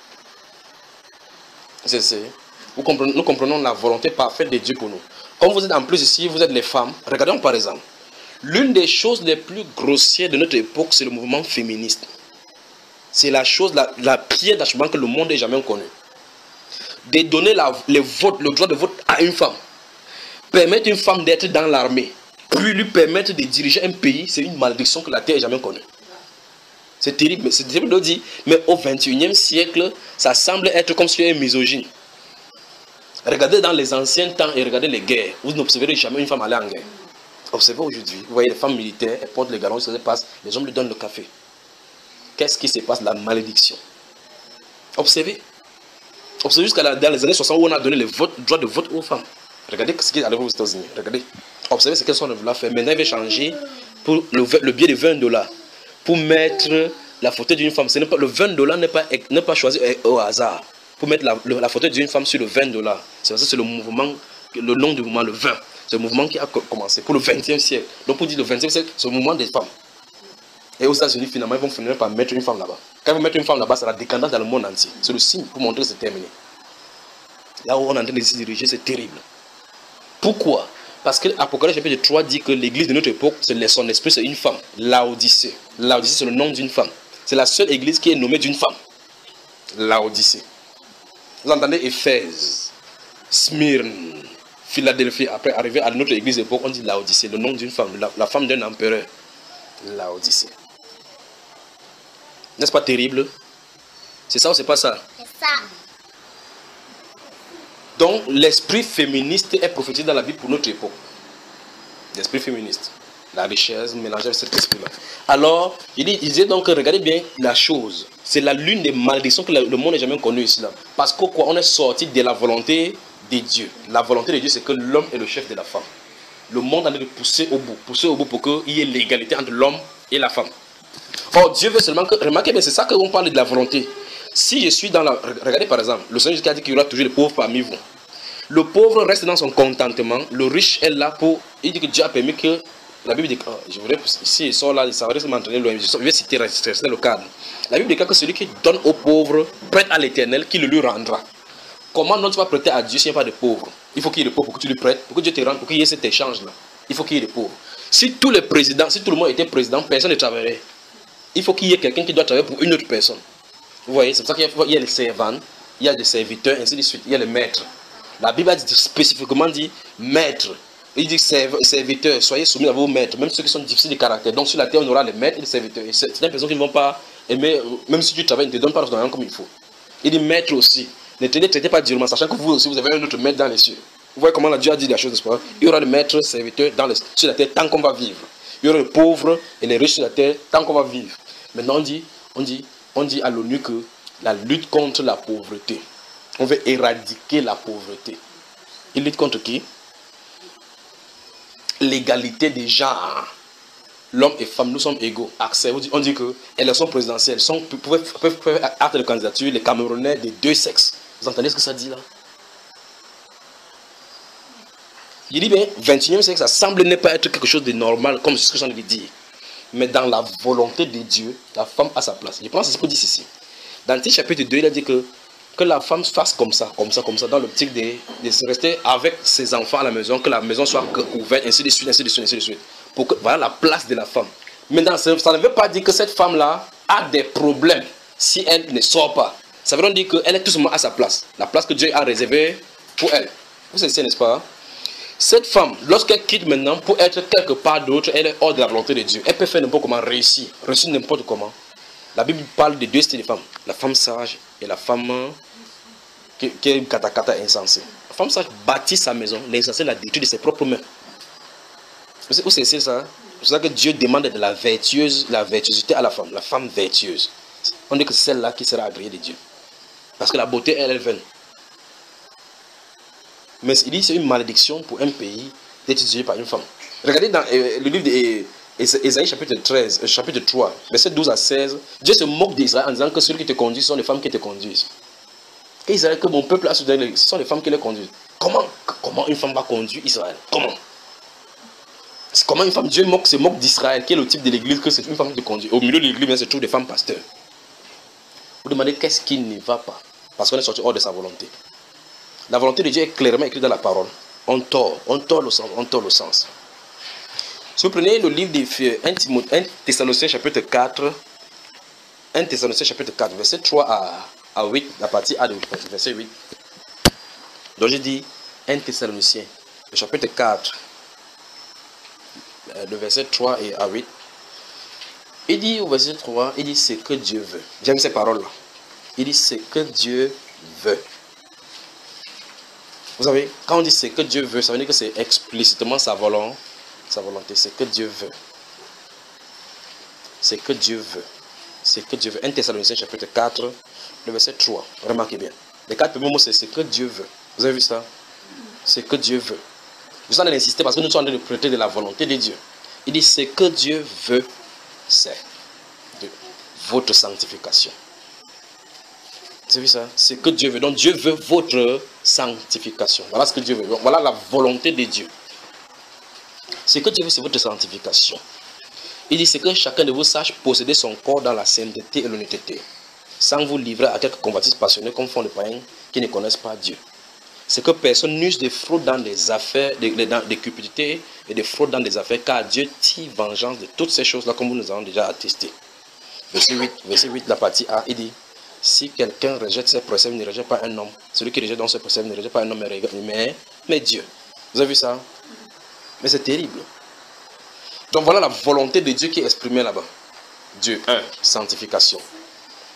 C'est, c'est. Nous, comprenons, nous comprenons la volonté parfaite de Dieu pour nous. Comme vous êtes en plus ici, vous êtes les femmes. Regardons par exemple. L'une des choses les plus grossières de notre époque, c'est le mouvement féministe. C'est la chose, la, la pire d'achèvement que le monde ait jamais connue. De donner la, les votes, le droit de vote à une femme. Permettre une femme d'être dans l'armée. Puis lui permettre de diriger un pays, c'est une malédiction que la terre n'a jamais connue. C'est terrible, mais c'est terrible de dire, mais au vingt et unième siècle, ça semble être comme si c'était misogyne. Regardez dans les anciens temps et regardez les guerres. Vous n'observerez jamais une femme aller en guerre. Observez aujourd'hui, vous voyez les femmes militaires, elles portent les galons, ça se passe, les hommes lui donnent le café. Qu'est-ce qui se passe? La malédiction. Observez. Observez jusqu'à la, dans les années soixante où on a donné le vote, droit de vote aux femmes. Regardez ce qui est arrivé aux États-Unis. Regardez. Observez ce qu'elles sont venues faire. Maintenant, il va changer pour le, le billet de vingt dollars. Pour mettre la photo d'une femme. Ce n'est pas, le vingt dollars n'est pas, n'est pas choisi au hasard. Pour mettre la, le, la photo d'une femme sur le vingt dollars. C'est parce que c'est le mouvement, le nom du mouvement, le vingt. C'est le mouvement qui a commencé pour le vingtième siècle. Donc pour dire le vingtième siècle, c'est le mouvement des femmes. Et aux États-Unis, finalement, ils vont finir par mettre une femme là-bas. Quand ils vont mettre une femme là-bas, c'est la décadence dans le monde entier. C'est le signe pour montrer que c'est terminé. Là où on est en train de se diriger, c'est terrible. Pourquoi? Parce que l'Apocalypse chapitre trois dit que l'église de notre époque, c'est son esprit, c'est une femme. Laodicée. Laodicée, c'est le nom d'une femme. C'est la seule église qui est nommée d'une femme. Laodicée. Vous entendez Éphèse, Smyrne, Philadelphie. Après, arriver à notre église d'époque, on dit Laodicée, le nom d'une femme, la, la femme d'un empereur. Laodicée. N'est-ce pas terrible? C'est ça ou c'est pas ça?
C'est ça.
Donc, l'esprit féministe est prophétisé dans la Bible pour notre époque. L'esprit féministe. La richesse mélangée avec cet esprit-là. Alors, il, dit, il disait donc, regardez bien la chose. C'est la l'une des malédictions que le monde n'a jamais connue ici. Là. Parce qu'on est sorti de la volonté de Dieu. La volonté de Dieu, c'est que l'homme est le chef de la femme. Le monde a de pousser au bout. Pousser au bout pour qu'il y ait l'égalité entre l'homme et la femme. Or, Dieu veut seulement que... Remarquez bien, c'est ça qu'on parle de la volonté. Si je suis dans la... Regardez par exemple, le Seigneur a dit qu'il y aura toujours des pauvres parmi vous. Le pauvre reste dans son contentement. Le riche est là pour... Il dit que Dieu a permis que... La Bible dit que... Je voudrais... Si il sort là, ça va m'entraîner loin. Je vais citer le cadre. La Bible dit que celui qui donne aux pauvres prête à l'Éternel, qui le lui rendra. Comment non tu vas prêter à Dieu s'il n'y a pas de pauvres? Il faut qu'il y ait des pauvres pour que tu lui prêtes, pour que Dieu te rende, pour qu'il y ait cet échange-là. Il faut qu'il y ait des pauvres. Si tous les présidents, si tout le monde était président, personne ne travaillerait. Il faut qu'il y ait quelqu'un qui doit travailler pour une autre personne. Vous voyez, c'est pour ça qu'il y a les servants, il y a des serviteurs, ainsi de suite. Il y a les maîtres. La Bible a dit, spécifiquement dit maître. Il dit serviteurs, soyez soumis à vos maîtres, même ceux qui sont difficiles de caractère. Donc sur la terre, on aura les maîtres et les serviteurs. Et c'est des personnes qui ne vont pas aimer, même si tu travailles, ils ne te donnent pas l'argent comme il faut. Il dit maître aussi. Ne te traitez pas durement, sachant que vous aussi, vous avez un autre maître dans les cieux. Vous voyez comment la Dieu a dit la chose, n'est-ce pas? Il y aura des maîtres, serviteurs dans les, sur la terre tant qu'on va vivre. Il y aura les pauvres et les riches sur la terre tant qu'on va vivre. Maintenant, on dit, on dit, on dit à l'ONU que la lutte contre la pauvreté. On veut éradiquer la pauvreté. Il lutte contre qui? L'égalité des genres. L'homme et femme, nous sommes égaux. Accès. On dit que élections présidentielles sont, peuvent, peuvent faire acte de candidature les Camerounais des deux sexes. Vous entendez ce que ça dit là? Il dit bien, vingt et unième siècle, ça semble ne pas être quelque chose de normal, comme ce que j'en ai dit. Mais dans la volonté de Dieu, la femme a sa place. Je pense que c'est ce qu'on dit ici. Dans le chapitre deux, il a dit que, que la femme fasse comme ça, comme ça, comme ça, dans l'optique de, de rester avec ses enfants à la maison, que la maison soit ouverte, ainsi de suite, ainsi de suite, ainsi de suite. Pour que, voilà la place de la femme. Maintenant, ça ne veut pas dire que cette femme-là a des problèmes si elle ne sort pas. Ça veut dire qu'elle est tout simplement à sa place. La place que Dieu a réservée pour elle. Vous savez, n'est-ce pas? Cette femme, lorsqu'elle quitte maintenant pour être quelque part d'autre, elle est hors de la volonté de Dieu. Elle peut faire n'importe comment, réussir. Réussir n'importe comment. La Bible parle de deux styles de femmes. La femme sage et la femme qui, qui est une katakata insensée. La femme sage bâtit sa maison. L'insensée la détruit de ses propres mains. Vous savez ça? C'est ça que Dieu demande de la vertueuse, la vertuosité à la femme. La femme vertueuse. On dit que c'est celle-là qui sera agréée de Dieu. Parce que la beauté, elle est vaine. Mais il dit que c'est une malédiction pour un pays d'être étudié par une femme. Regardez dans euh, le livre d'Ésaïe chapitre treize, euh, chapitre trois, verset douze à seize. Dieu se moque d'Israël en disant que ceux qui te conduisent sont les femmes qui te conduisent. Et Israël, que mon peuple a soutenu, ce sont les femmes qui les conduisent. Comment, comment une femme va conduire Israël? Comment? Comment une femme, Dieu moque, se moque d'Israël, qui est le type de l'église, que c'est une femme qui te conduit. Au milieu de l'église, se trouvent des femmes pasteurs. Vous demandez qu'est-ce qui ne va pas? Parce qu'on est sorti hors de sa volonté. La volonté de Dieu est clairement écrite dans la parole. On tord, on tord le sens, on tord le sens. Si vous prenez le livre de un Thessaloniciens chapitre quatre, un Thessaloniciens chapitre quatre, verset trois à huit, la partie A de verset huit. Donc j'ai dit un Thessaloniciens, le chapitre quatre, le verset trois et à huit. Il dit au verset trois, il dit ce que Dieu veut. J'aime ces paroles-là. Il dit ce que Dieu veut. Vous savez, quand on dit ce que Dieu veut, ça veut dire que c'est explicitement sa volonté. Sa volonté, c'est que Dieu veut. C'est que Dieu veut. C'est que Dieu veut. un Thessaloniciens chapitre quatre, le verset trois. Remarquez bien. Les quatre premiers mots, c'est ce que Dieu veut. Vous avez vu ça? C'est que Dieu veut. Vous en allez insister parce que nous sommes en train de prêter de la volonté de Dieu. Il dit ce que Dieu veut, c'est de votre sanctification. Vous avez vu ça? C'est que Dieu veut. Donc Dieu veut votre sanctification. Voilà ce que Dieu veut. Donc, voilà la volonté de Dieu. Ce que Dieu veut, c'est votre sanctification. Il dit, c'est que chacun de vous sache posséder son corps dans la sainteté et l'honnêteté, sans vous livrer à quelques convoitises passionnées comme font les païens qui ne connaissent pas Dieu. C'est que personne n'use de fraude dans des affaires, de, de, de, de cupidité et de fraude dans des affaires, car Dieu tire vengeance de toutes ces choses-là, comme nous avons déjà attesté. Verset huit, verset huit, la partie A, il dit, si quelqu'un rejette ses préceptes, ne rejette pas un homme. Celui qui rejette dans ses préceptes, ne rejette pas un homme, mais, mais Dieu. Vous avez vu ça? Mais c'est terrible. Donc voilà la volonté de Dieu qui est exprimée là-bas. Dieu, un, sanctification.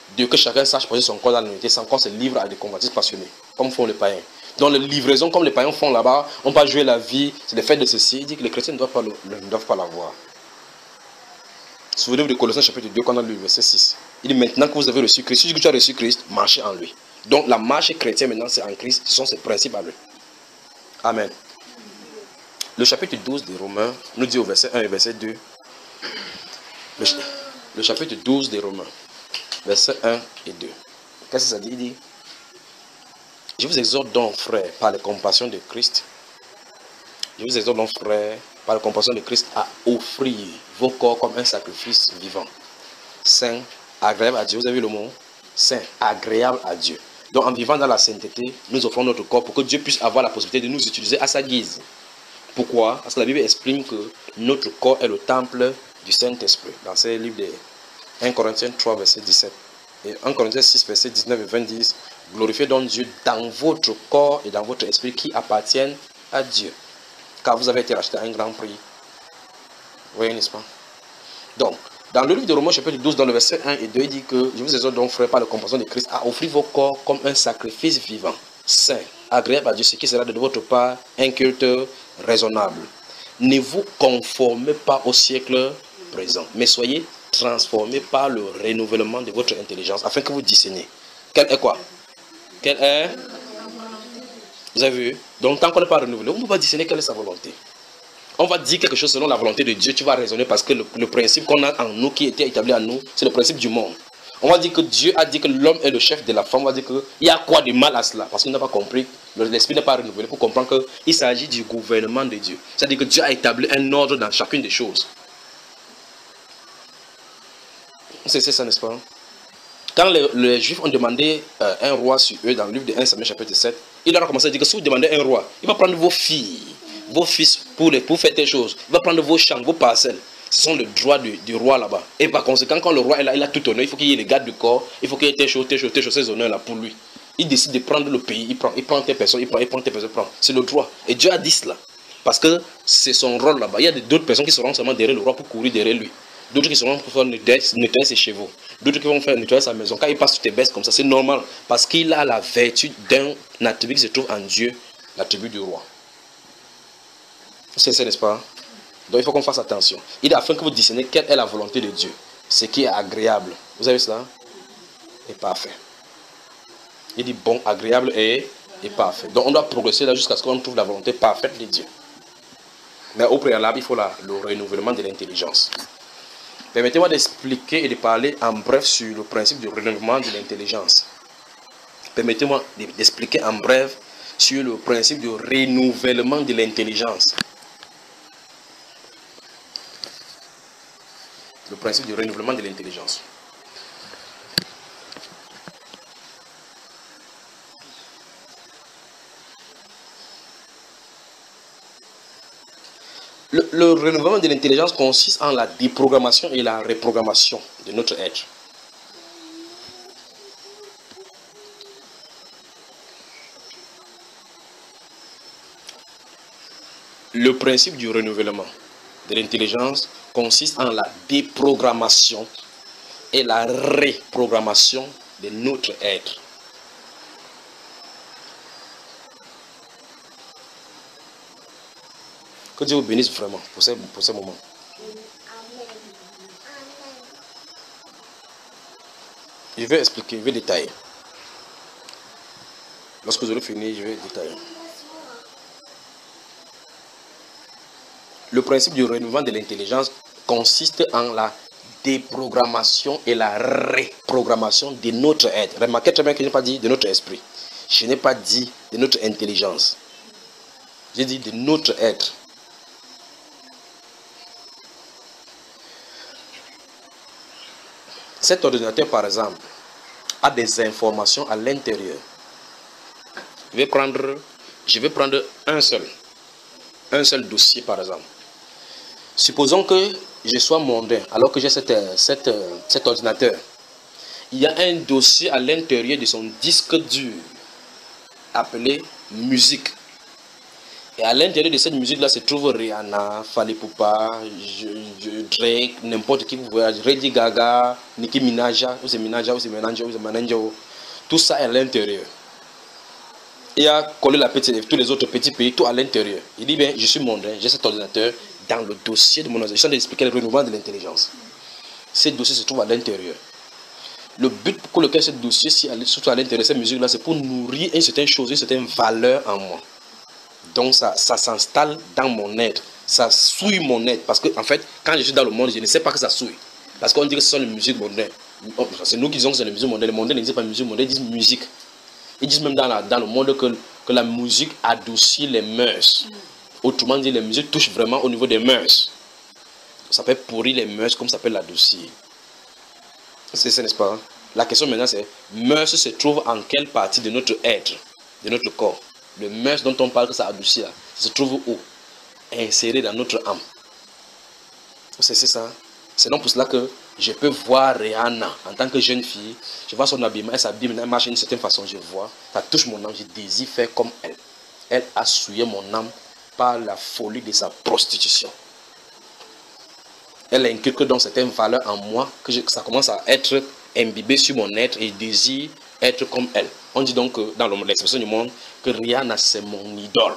de que chacun sache poser son corps dans l'unité sans qu'on se livre à des convoitises passionnées, comme font les païens. Dans les livraisons, comme les païens font là-bas, on va jouer la vie, c'est le fait de ceci. Il dit que les chrétiens ne doivent pas, le, ne doivent pas l'avoir. Souvenez-vous de Colossiens chapitre deux, quand on a lu le verset six. Il dit maintenant que vous avez reçu Christ, si tu as reçu Christ, marchez en lui. Donc la marche chrétienne maintenant, c'est en Christ, ce sont ses principes à lui. Amen. Le chapitre douze des Romains nous dit au verset un et verset deux. Le, le chapitre douze des Romains, verset un et deux. Qu'est-ce que ça dit? Il dit, je vous exhorte donc, frères, par la compassion de Christ, je vous exhorte donc, frères, par la compassion de Christ, à offrir vos corps comme un sacrifice vivant, saint, agréable à Dieu. Vous avez vu le mot? Saint, agréable à Dieu. Donc en vivant dans la sainteté, nous offrons notre corps pour que Dieu puisse avoir la possibilité de nous utiliser à sa guise. Pourquoi? Parce que la Bible exprime que notre corps est le temple du Saint-Esprit. Dans ce livre de un Corinthiens trois, verset dix-sept. Et un Corinthiens six, verset dix-neuf et vingt disent, glorifiez donc Dieu dans votre corps et dans votre esprit qui appartiennent à Dieu. Car vous avez été rachetés à un grand prix. Vous voyez, n'est-ce pas? Donc, dans le livre de Romains, chapitre douze, dans le verset un et deux, il dit que je vous exhorte donc, frères, par la compassion de Christ, à offrir vos corps comme un sacrifice vivant, saint, agréable à Dieu, ce qui sera de votre part un culte raisonnable. Ne vous conformez pas au siècle présent, mais soyez transformés par le renouvellement de votre intelligence, afin que vous discerniez. Quel est quoi? Quel est? Vous avez vu? Donc, tant qu'on n'est pas renouvelé, on ne peut pas discerner quelle est sa volonté. On va dire quelque chose selon la volonté de Dieu, tu vas raisonner parce que le, le principe qu'on a en nous, qui était établi en nous, c'est le principe du monde. On va dire que Dieu a dit que l'homme est le chef de la femme. On va dire qu'il y a quoi de mal à cela? Parce qu'il n'a pas compris, l'esprit n'est pas renouvelé pour comprendre qu'il s'agit du gouvernement de Dieu. C'est-à-dire que Dieu a établi un ordre dans chacune des choses. C'est ça, n'est-ce pas? Quand les, les Juifs ont demandé euh, un roi sur eux, dans le livre de un Samuel chapitre sept, il leur a commencé à dire que si vous demandez un roi, il va prendre vos filles, vos fils pour, les, pour faire telle chose. Il va prendre vos champs, vos parcelles. Ce sont les droits du, du roi là-bas. Et par conséquent, quand le roi est là, il a tout honneur. Il faut qu'il y ait les gardes du corps. Il faut qu'il y ait telle chose, telle chose, telle chose, ces honneurs là pour lui. Il décide de prendre le pays. Il prend, il prend telle personne, il prend, il prend telle personne, il prend. C'est le droit. Et Dieu a dit cela. Parce que c'est son rôle là-bas. Il y a d'autres personnes qui seront seulement derrière le roi pour courir derrière lui. D'autres qui seront pour faire nettoyer ses chevaux. D'autres qui vont faire nettoyer sa maison. Quand il passe sur tes bestes comme ça, c'est normal. Parce qu'il a la vertu d'un attribut qui se trouve en Dieu, l'attribut du roi. C'est ça, n'est-ce pas? Donc il faut qu'on fasse attention. Il dit afin que vous discerniez quelle est la volonté de Dieu. Ce qui est agréable. Vous avez cela? Et parfait. Il dit bon, agréable et, et parfait. Donc on doit progresser là jusqu'à ce qu'on trouve la volonté parfaite de Dieu. Mais au préalable, il faut la, le renouvellement de l'intelligence. Permettez-moi d'expliquer et de parler en bref sur le principe du renouvellement de l'intelligence. Permettez-moi d'expliquer en bref sur le principe du renouvellement de l'intelligence. Le principe du renouvellement de l'intelligence. Le, le renouvellement de l'intelligence consiste en la déprogrammation et la reprogrammation de notre être. Le principe du renouvellement de l'intelligence consiste en la déprogrammation et la reprogrammation de notre être. Que Dieu vous bénisse vraiment pour ce, pour ce moment. Je vais expliquer, je vais détailler. Lorsque vous aurez fini, je vais détailler. Le principe du renouvellement de l'intelligence consiste en la déprogrammation et la reprogrammation de notre être. Remarquez très bien que je n'ai pas dit de notre esprit. Je n'ai pas dit de notre intelligence. J'ai dit de notre être. Cet ordinateur, par exemple, a des informations à l'intérieur. Je vais prendre, je vais prendre un seul, un seul dossier, par exemple. Supposons que je sois mondain, alors que j'ai cette, cette, cet ordinateur. Il y a un dossier à l'intérieur de son disque dur, appelé musique. Et à l'intérieur de cette musique-là se trouve Rihanna, Fally Ipupa, Drake, n'importe qui vous voyez, Lady Gaga, Nicki Minaj, ou c'est Minaj, ou c'est Menanja, ou c'est Mananja. Tout ça est à l'intérieur. Il a collé la petite, tous les autres petits pays, tout à l'intérieur. Il dit, bien, je suis mondain, j'ai cet ordinateur dans le dossier de mon ordinateur. Je suis en train d'expliquer le renouvellement de l'intelligence. Ce dossier se trouve à l'intérieur. Le but pour lequel ce dossier, surtout à l'intérieur de cette musique-là, c'est pour nourrir une certaine chose, une certaine valeur en moi. Donc ça, ça s'installe dans mon être. Ça souille mon être. Parce que, en fait, quand je suis dans le monde, je ne sais pas que ça souille. Parce qu'on dit que ce sont les musiques mondaines. C'est nous qui disons que c'est les musiques mondaines. Les mondains ne disent pas musique mondaine, ils disent musique. Ils disent même dans, la, dans le monde que, que la musique adoucit les mœurs. Autrement dit, les musiques touchent vraiment au niveau des mœurs. Ça peut pourrir les mœurs comme ça peut l'adoucir. C'est ça, n'est-ce pas? La question maintenant c'est, mœurs se trouve en quelle partie de notre être, de notre corps? Le mœurs dont on parle que ça adoucit là, ça se trouve où? Inséré dans notre âme. C'est ça. C'est donc pour cela que je peux voir Rihanna en tant que jeune fille. Je vois son habillement, elle s'habille, elle marche d'une certaine façon, je vois. Ça touche mon âme, je désire faire comme elle. Elle a souillé mon âme par la folie de sa prostitution. Elle inculque donc certaines valeurs en moi, que, je, que ça commence à être imbibé sur mon être et je désire être comme elle. On dit donc que dans l'expression du monde que Rihanna c'est mon idole.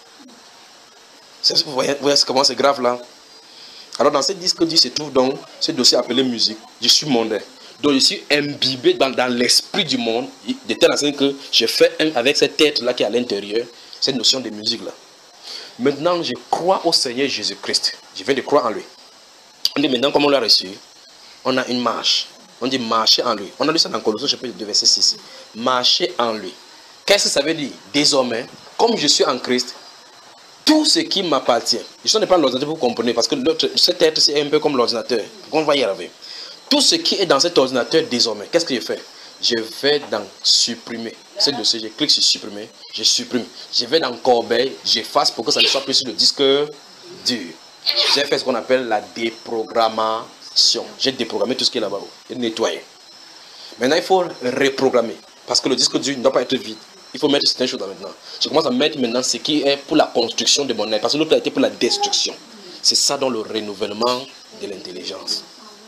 Vous voyez, vous voyez comment c'est grave là? Alors dans ce disque Dieu se trouve donc ce dossier appelé musique. Je suis mondain. Donc je suis imbibé dans, dans l'esprit du monde, de telle façon que je fais un avec cet être là qui est à l'intérieur, cette notion de musique là. Maintenant je crois au Seigneur Jésus-Christ. Je viens de croire en lui. On dit maintenant comment on l'a reçu? On a une marche. On dit marcher en lui. On a lu ça dans Colossiens chapitre deux verset six. Marcher en lui. Qu'est-ce que ça veut dire? Désormais, comme je suis en Christ, tout ce qui m'appartient. Je ne sais pas l'ordinateur pour comprendre parce que cet être c'est un peu comme l'ordinateur. On va y arriver. Tout ce qui est dans cet ordinateur désormais, qu'est-ce que je fais? Je vais dans supprimer. Ce dossier, je clique sur supprimer, je supprime. Je vais dans corbeille, j'efface pour que ça ne soit plus sur le disque dur. J'ai fait ce qu'on appelle la déprogrammation. J'ai déprogrammé tout ce qui est là-bas et nettoyé. Maintenant, il faut reprogrammer parce que le disque dur ne doit pas être vide. Il faut mettre certaines choses là maintenant. Je commence à mettre maintenant ce qui est pour la construction de mon être parce que l'autre a été pour la destruction. C'est ça dans le renouvellement de l'intelligence.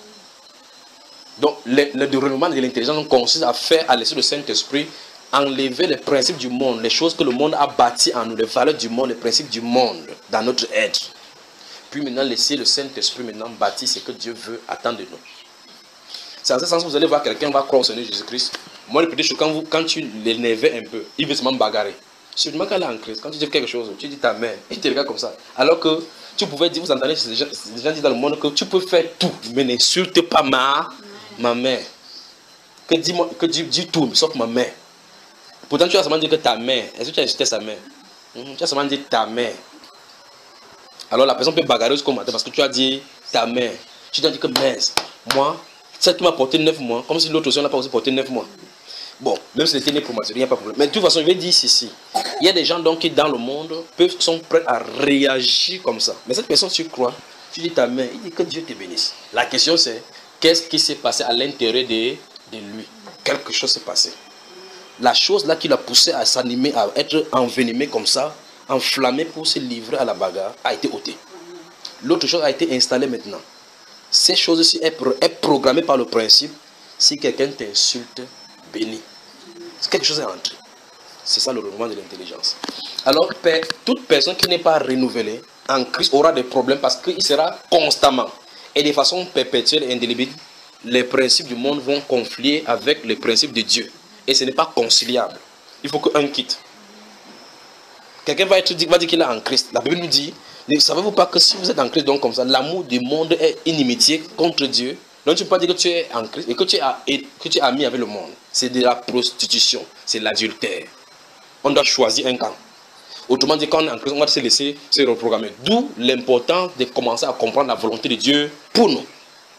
Donc, le, le renouvellement de l'intelligence consiste à faire, à laisser le Saint-Esprit enlever les principes du monde, les choses que le monde a bâties en nous, les valeurs du monde, les principes du monde dans notre être. Puis maintenant, laisser le Saint-Esprit maintenant bâtir ce que Dieu veut attendre de nous. C'est en ce sens que vous allez voir quelqu'un va croire au Seigneur Jésus-Christ. Moi, le petit chose, quand, vous, quand tu l'énervais un peu, il veut seulement bagarrer. Seulement quand il est en Christ, quand tu dis quelque chose, tu dis ta mère, il te regarde comme ça. Alors que tu pouvais dire, vous entendez, ces gens, ces gens disent dans le monde que tu peux faire tout, mais n'insulte pas ma, ma mère. Que dis-moi, que dis, dis tout, sauf ma mère. Pourtant, tu as seulement dit que ta mère. Est-ce que tu as insulté sa mère? Tu as seulement dit ta mère. Alors la personne peut bagarrer jusqu'au matin parce que tu as dit ta mère. Tu dois dire que mince, moi, celle qui m'a porté neuf mois, comme si l'autre aussi n'a pas aussi porté neuf mois. Bon, même si c'était né pour moi, il n'y a pas de problème. Mais de toute façon, je vais dire ceci. Il y a des gens donc qui dans le monde peuvent, sont prêts à réagir comme ça. Mais cette personne, tu crois, tu dis ta mère, il dit que Dieu te bénisse. La question c'est, qu'est-ce qui s'est passé à l'intérieur de, de lui? Quelque chose s'est passé. La chose là qui l'a poussé à s'animer, à être envenimé comme ça, enflammé pour se livrer à la bagarre, a été ôté. L'autre chose a été installée maintenant. Ces choses-ci est, pro est programmée par le principe, si quelqu'un t'insulte, bénis. Quelque chose est entré. C'est ça le renouvellement de l'intelligence. Alors, toute personne qui n'est pas renouvelée en Christ aura des problèmes parce qu'il sera constamment et de façon perpétuelle et indélébile, les principes du monde vont confliter avec les principes de Dieu. Et ce n'est pas conciliable. Il faut qu'un quitte. Quelqu'un va, être, va dire qu'il est en Christ. La Bible nous dit, ne savez-vous pas que si vous êtes en Christ, donc comme ça, l'amour du monde est inimitié contre Dieu. Donc tu ne peux pas dire que tu es en Christ et que tu es, et que tu es ami avec le monde. C'est de la prostitution, c'est l'adultère. On doit choisir un camp. Autrement dit, quand on est en Christ, on va se laisser se reprogrammer. D'où l'importance de commencer à comprendre la volonté de Dieu pour nous.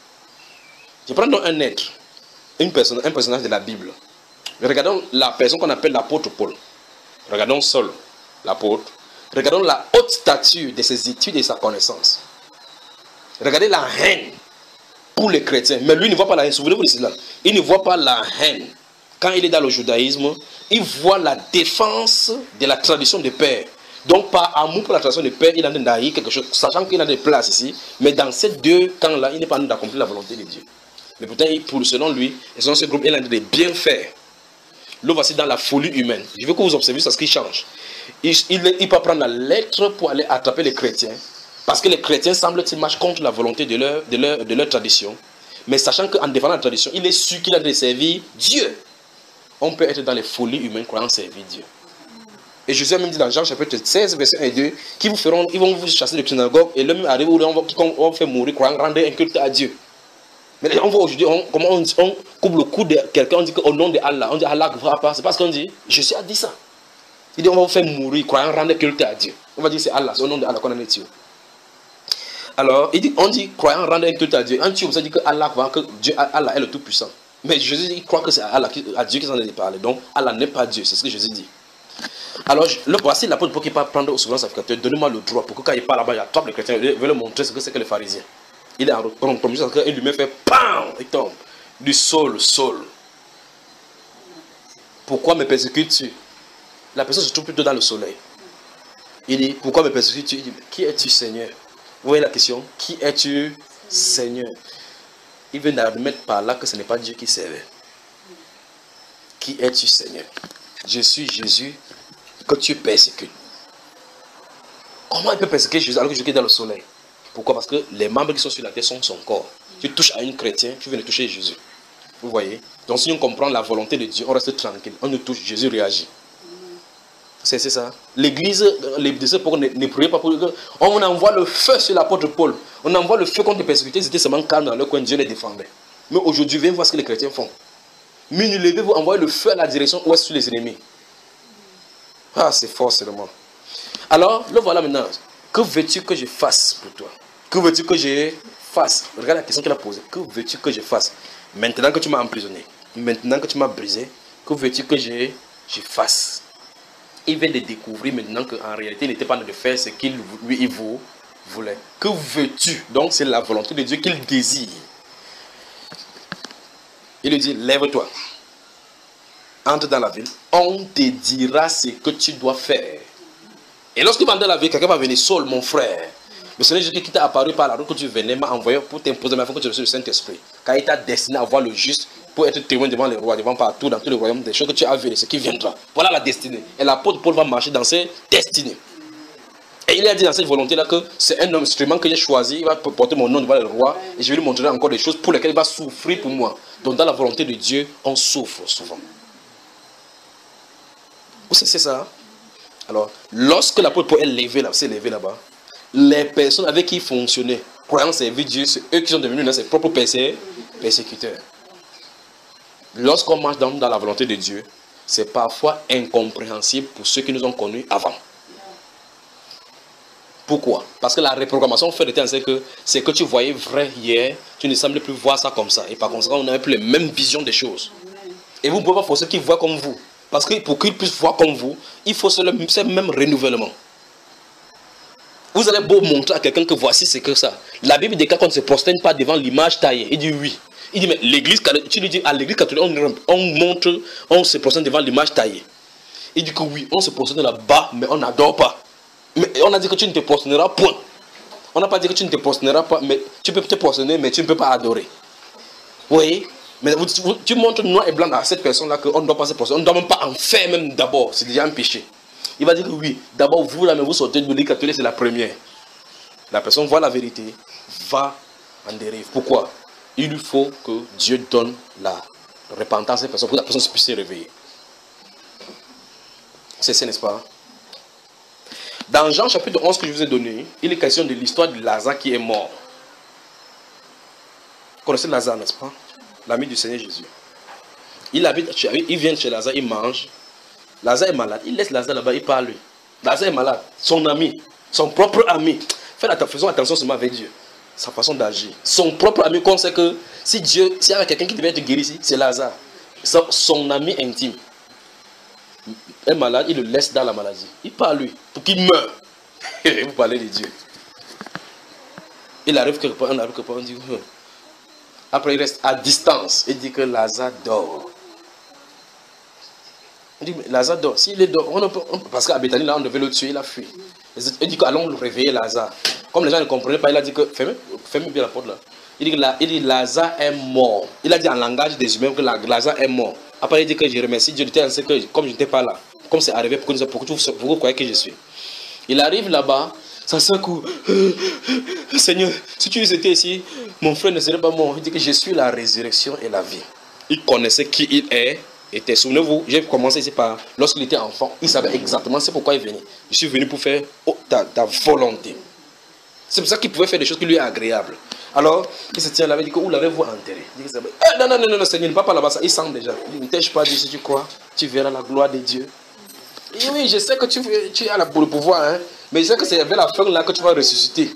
Je prends donc un être, une personne, un personnage de la Bible. Regardons la personne qu'on appelle l'apôtre Paul. Regardons Saul, l'apôtre. Regardons la haute stature de ses études et de sa connaissance. Regardez la haine pour les chrétiens. Mais lui, il ne voit pas la haine. Souvenez-vous de cela. Il ne voit pas la haine. Quand il est dans le judaïsme, il voit la défense de la tradition des pères. Donc par amour pour la tradition du Père, il a d'haïr quelque chose, sachant qu'il a des places ici, mais dans ces deux camps-là, il n'est pas en train d'accomplir la volonté de Dieu. Mais pourtant, pour, selon lui, et selon ce groupe, il a de bien faire. Là, voici dans la folie humaine. Je veux que vous observiez ce qui change. Il, il, il peut prendre la lettre pour aller attraper les chrétiens, parce que les chrétiens semblent qu'ils marchent contre la volonté de leur, de leur, de leur tradition. Mais sachant qu'en défendant la tradition, il est sûr qu'il a de servir Dieu. On peut être dans les folies humaines croyant servir Dieu. Et Jésus a même dit dans Jean chapitre seize, verset un et deux, qui vous feront, ils vont vous chasser de synagogue, et l'homme arrive où on va, on va faire mourir, croyant rendre un culte à Dieu. Mais on voit aujourd'hui, on, comment on, on coupe le cou de quelqu'un, on dit qu'au nom de Allah, on dit Allah ne fera pas. C'est parce qu'on dit, Jésus a dit ça. Il dit on va vous faire mourir, croyant rendre culte à Dieu. On va dire c'est Allah, c'est au nom de Allah qu'on en est tué. Alors, il dit, on dit, croyant rendre un culte à Dieu. Un tueur, ça dit que Allah, que Dieu, Allah est le Tout-Puissant. Mais Jésus dit, il croit que c'est Allah, à Dieu qui s'en est parlé. Donc, Allah n'est pas Dieu, c'est ce que Jésus dit. Alors, le voici l'apôtre Paul qui part prendre au souverain sacrificateur, donnez-moi le droit, pour que quand il parle là-bas, il attrape les chrétiens, il veut leur montrer ce que c'est que les pharisiens. Il est en commission, il lui met fait PAM, il tombe. Du sol, sol. Pourquoi me persécutes-tu? La personne se trouve plutôt dans le soleil. Il dit, pourquoi me persécutes-tu? Il dit, qui es-tu, Seigneur? Vous voyez la question? Qui es-tu, Seigneur? Il vient d'admettre par là que ce n'est pas Dieu qui servait. Qui es-tu, Seigneur? Je suis Jésus que tu persécutes. Comment il peut persécuter Jésus alors que Jésus est dans le soleil? Pourquoi? Parce que les membres qui sont sur la terre sont son corps. Tu touches à une chrétien, tu viens de toucher Jésus. Vous voyez? Donc si on comprend la volonté de Dieu, on reste tranquille. On nous touche, Jésus réagit. C'est ça. L'église, les disciples ne, ne priaient pas pour eux. On envoie le feu sur l'apôtre Paul. On envoie le feu contre les persécutés. Ils étaient seulement calmes dans leur coin. Dieu les défendait. Mais aujourd'hui, venez voir ce que les chrétiens font. Mais nous levez, vous envoyez le feu à la direction ouest sur les ennemis. Ah, c'est fort seulement. Alors, le voilà maintenant. Que veux-tu que je fasse pour toi? Que veux-tu que je fasse? Regarde la question qu'il a posée. Que veux-tu que je fasse? Maintenant que tu m'as emprisonné, maintenant que tu m'as brisé, que veux-tu que je, je fasse? Il vient de découvrir maintenant qu'en réalité, il n'était pas en train de faire ce qu'il lui il vous voulait. Que veux-tu? Donc, c'est la volonté de Dieu qu'il désire. Il lui dit, lève-toi. Entre dans la ville. On te dira ce que tu dois faire. Et lorsqu'il va dans la ville, quelqu'un va venir, Saul, mon frère. Le Seigneur Jésus qui t'a apparu par la route que tu venais m'a envoyé pour t'imposer ma foi que tu reçois le Saint-Esprit. Car il t'a destiné à voir le juste pour être témoin devant les rois, devant partout, dans tous les royaumes, des choses que tu as vues, de ce qui viendra. Voilà la destinée. Et l'apôtre Paul va marcher dans ses destinées. Et il a dit dans cette volonté-là que c'est un instrument que j'ai choisi, il va porter mon nom devant les rois, et je vais lui montrer encore des choses pour lesquelles il va souffrir pour moi. Donc dans la volonté de Dieu, on souffre souvent. Vous savez ça? Alors, lorsque l'apôtre Paul est levé là, s'est levé là-bas, les personnes avec qui il fonctionnait, croyant servir Dieu, c'est eux qui sont devenus dans ses propres persécuteurs. Lorsqu'on marche dans, dans la volonté de Dieu, c'est parfois incompréhensible pour ceux qui nous ont connus avant. Pourquoi? Parce que la reprogrammation fait de temps, c'est que c'est que tu voyais vrai hier, tu ne sembles plus voir ça comme ça. Et par conséquent, on n'a plus les mêmes visions des choses. Et vous ne pouvez pas forcer qu'ils voient comme vous. Parce que pour qu'ils puissent voir comme vous, il faut ce même renouvellement. Vous allez beau montrer à quelqu'un que voici ce que ça. La Bible déclare qu'on ne se prosterne pas devant l'image taillée. Il dit oui. Il dit mais l'église, tu lui dis à l'église catholique, on, on montre, on se prosterne devant l'image taillée. Il dit que oui, on se prosterne là-bas, mais on n'adore pas. Mais on a dit que tu ne te prosterneras point. On n'a pas dit que tu ne te prosterneras pas, mais tu peux te prosterner, mais tu ne peux pas adorer. Vous voyez? Mais vous, vous, tu montres noir et blanc à cette personne-là qu'on ne doit pas se prosterner. On ne doit même pas en faire même d'abord. C'est déjà un péché. Il va dire que oui, d'abord vous là, mais vous sortez de l'église catholique, c'est la première. La personne voit la vérité, va en dérive. Pourquoi? Il lui faut que Dieu donne la repentance à cette personne pour que la personne puisse se réveiller. C'est ça, n'est-ce pas? Dans Jean chapitre onze que je vous ai donné, il est question de l'histoire de Lazare qui est mort. Vous connaissez Lazare, n'est-ce pas? L'ami du Seigneur Jésus. Il habite, il vient chez Lazare, il mange. Lazare est malade, il laisse Lazare là-bas, il parle lui. Lazare est malade, son ami, son propre ami. Faites attention, faisons attention seulement avec Dieu. Sa façon d'agir. Son propre ami, qu'on sait que si Dieu, s'il y a quelqu'un qui devait être guéri ici, c'est Lazare. Son ami intime. Est malade, il le laisse dans la maladie. Il parle lui, pour qu'il meure. Et vous parlez de Dieu. Il arrive quelque part, on arrive quelque part, on dit. Hum. Après il reste à distance. Il dit que Lazare dort. On dit, mais Lazare dort. S'il est dort, on peut, on, parce qu'à Béthanie, là, on devait le tuer, il a fui. Il dit qu'allons le réveiller, Lazare. Comme les gens ne comprenaient pas, il a dit que, fermez, fermez bien la porte là. Il dit que la, il dit, Lazare est mort. Il a dit en langage des humains que la, Lazare est mort. Après, il dit que je remercie Dieu, que comme je n'étais pas là, comme c'est arrivé, pourquoi, pourquoi, pourquoi vous croyez que je suis? Il arrive là-bas, ça secoue. Seigneur, si tu étais ici, mon frère ne serait pas mort. Il dit que je suis la résurrection et la vie. Il connaissait qui il est. Était, souvenez-vous, j'ai commencé ici par, lorsqu'il était enfant, il savait exactement c'est pourquoi il venait. Je suis venu pour faire oh, ta, ta volonté. C'est pour ça qu'il pouvait faire des choses qui lui sont agréables. Alors, il se tient là, il dit que où l'avez-vous enterré? Il dit que eh, non, non, non, non, Seigneur, ne va pas là-bas, ça, il sent déjà. Il dit, ne t'ai-je pas dit si tu crois, tu verras la gloire de Dieu. Et oui, je sais que tu, tu as le pouvoir, hein, mais je sais que c'est vers la fin là que tu vas ressusciter.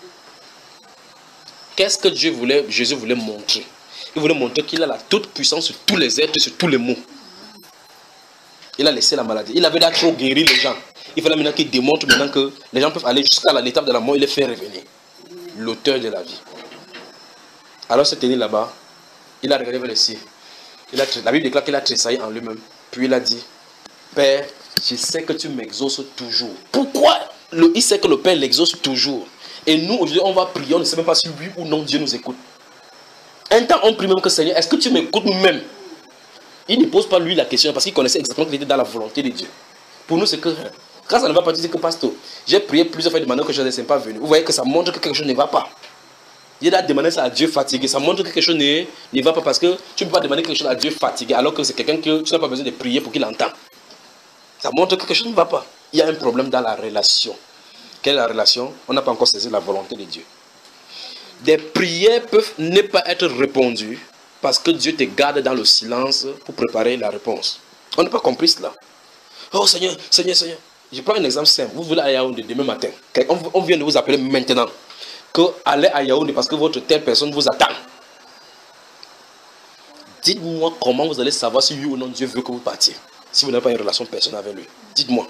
Qu'est-ce que Dieu voulait, Jésus voulait montrer? Il voulait montrer qu'il a la toute puissance sur tous les êtres, sur tous les mots. Il a laissé la maladie. Il avait déjà trop guéri les gens. Il fallait maintenant qu'il démontre maintenant que les gens peuvent aller jusqu'à l'étape de la mort. Il les fait revenir. L'auteur de la vie. Alors, ce tenu là-bas, il a regardé vers le ciel. Il a, la Bible déclare qu'il a tressailli en lui-même. Puis il a dit, Père, je sais que tu m'exauces toujours. Pourquoi le, il sait que le Père l'exauce toujours. Et nous, aujourd'hui, on va prier. On ne sait même pas si oui ou non Dieu nous écoute. Un temps, on prie même que Seigneur, est-ce que tu m'écoutes même? Il ne pose pas lui la question parce qu'il connaissait exactement qu'il était dans la volonté de Dieu. Pour nous, c'est que quand ça ne va pas, tu dis que pasteur, j'ai prié plusieurs fois de manière que je ne suis pas venu. Vous voyez que ça montre que quelque chose ne va pas. Il a demandé ça à Dieu fatigué. Ça montre que quelque chose ne, ne va pas parce que tu ne peux pas demander quelque chose à Dieu fatigué alors que c'est quelqu'un que tu n'as pas besoin de prier pour qu'il entende. Ça montre que quelque chose ne va pas. Il y a un problème dans la relation. Quelle est la relation? On n'a pas encore saisi la volonté de Dieu. Des prières peuvent ne pas être répondues parce que Dieu te garde dans le silence pour préparer la réponse. On n'a pas compris cela. Oh Seigneur, Seigneur, Seigneur. Je prends un exemple simple. Vous voulez aller à Yaoundé demain matin. On, on vient de vous appeler maintenant. Que allez à Yaoundé parce que votre telle personne vous attend. Dites-moi comment vous allez savoir si oui ou non Dieu veut que vous partiez. Si vous n'avez pas une relation personnelle avec lui. Dites-moi.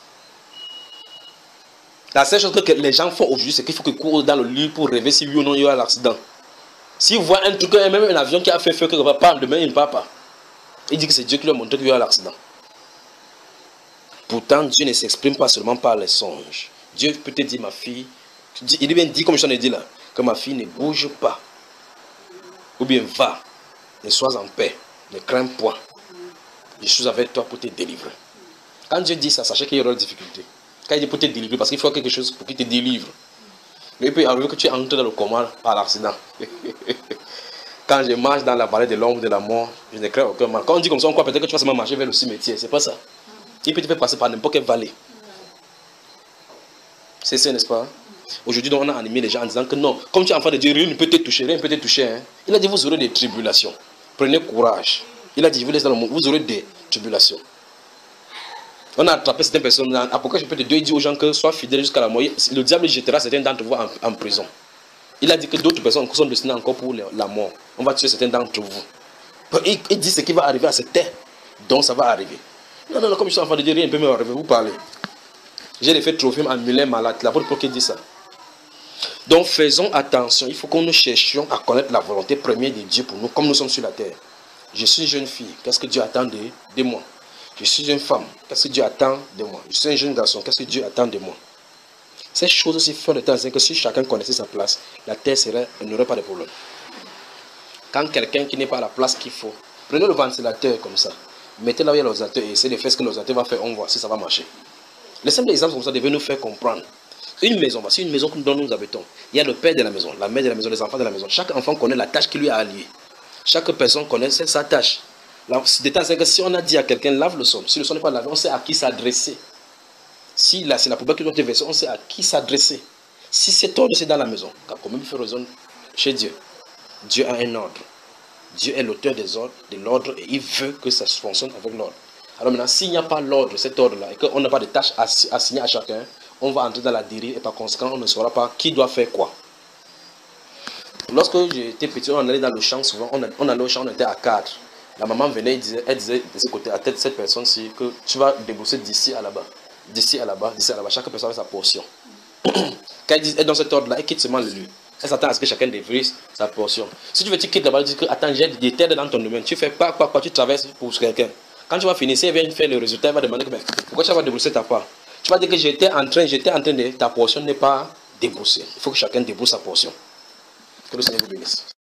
La seule chose que les gens font aujourd'hui, c'est qu'il faut qu'ils courent dans le lit pour rêver si oui ou non il y a l'accident. S'ils voient un truc, même un avion qui a fait feu, que va pas, demain il ne part pas. Il dit que c'est Dieu qui lui a montré qu'il y a l'accident. Pourtant, Dieu ne s'exprime pas seulement par les songes. Dieu peut te dire, ma fille, il est bien dit, comme je t'en ai dit là, que ma fille ne bouge pas. Ou bien va, ne sois en paix, ne crains point. Je suis avec toi pour te délivrer. Quand Dieu dit ça, sachez qu'il y aura des difficultés. Quand il dit pour te délivrer, parce qu'il faut quelque chose pour qu'il te délivre. Mais il peut arriver que tu entres dans le coma par l'accident. Quand je marche dans la vallée de l'ombre de la mort, je ne crains aucun mal. Quand on dit comme ça, on croit peut-être que tu vas seulement marcher vers le cimetière. C'est pas ça. Il peut te faire passer par n'importe quelle vallée. C'est ça, n'est-ce pas? Aujourd'hui, on a animé les gens en disant que non, comme tu es enfant de Dieu, rien ne peut te toucher, rien ne peut te toucher. Hein. Il a dit, vous aurez des tribulations. Prenez courage. Il a dit, je vous laisse dans le monde, vous aurez des tribulations. On a attrapé certaines personnes. Dans Apocalypse chapitre deux, il dit aux gens que soient fidèles jusqu'à la mort. Le diable jettera certains d'entre vous en, en prison. Il a dit que d'autres personnes sont destinées encore pour la mort. On va tuer certains d'entre vous. Il, il dit ce qui va arriver à certains. Donc ça va arriver. Non, non, non, comme je suis enfant de Dieu, rien ne peut m'arriver. Vous parlez. J'ai les faits Trophime en Mulet malade. La pour qu'il dit ça. Donc faisons attention. Il faut que nous cherchions à connaître la volonté première de Dieu pour nous, comme nous sommes sur la terre. Je suis une jeune fille. Qu'est-ce que Dieu attend de, de moi? Je suis une femme. Qu'est-ce que Dieu attend de moi? Je suis un jeune garçon. Qu'est-ce que Dieu attend de moi? Ces choses aussi font le temps que si chacun connaissait sa place, la terre serait, n'aurait pas de problème. Quand quelqu'un qui n'est pas à la place qu'il faut, prenez le ventilateur comme ça, mettez là où il y a l'ordinateur et essayez de faire ce que l'ordinateur va faire, on voit si ça va marcher. Les simples exemples comme ça devaient nous faire comprendre. Une maison, voici une maison dont nous habitons. Il y a le père de la maison, la mère de la maison, les enfants de la maison. Chaque enfant connaît la tâche qui lui est alliée. Chaque personne connaît sa tâche. C'est que si on a dit à quelqu'un lave le sol, si le sol n'est pas lavé, on sait à qui s'adresser. Si là c'est la poubelle qui doit être versée, on sait à qui s'adresser. Si cet ordre c'est dans la maison, car quand même il fait raison chez Dieu. Dieu a un ordre. Dieu est l'auteur des ordres, de l'ordre et il veut que ça fonctionne avec l'ordre. Alors maintenant, s'il n'y a pas l'ordre, cet ordre-là, et qu'on n'a pas de tâches assignées à chacun, on va entrer dans la dérive et par conséquent, on ne saura pas qui doit faire quoi. Lorsque j'étais petit, on allait dans le champ souvent, on, on allait au champ, on était à quatre. La maman venait, elle disait, elle disait de ce côté, à tête cette personne-ci, que tu vas débourser d'ici à là-bas, d'ici à là-bas, d'ici à là-bas. Chaque personne a sa portion. Quand elle dit, elle est dans cet ordre-là, elle quitte seulement le lieu. Elle s'attend à ce que chacun dévrise sa portion. Si tu veux, tu quittes là-bas, tu dis que, attends, j'ai des terres dans ton domaine. Tu fais pas, quoi, quoi, tu traverses pour quelqu'un. Quand tu vas finir, si elle vient faire le résultat, elle va demander que, pourquoi tu vas débourser ta part. Tu vas dire que j'étais en train, j'étais en train de, ta portion n'est pas déboursée. Il faut que chacun débourse sa portion. Que le Seigneur vous bénisse.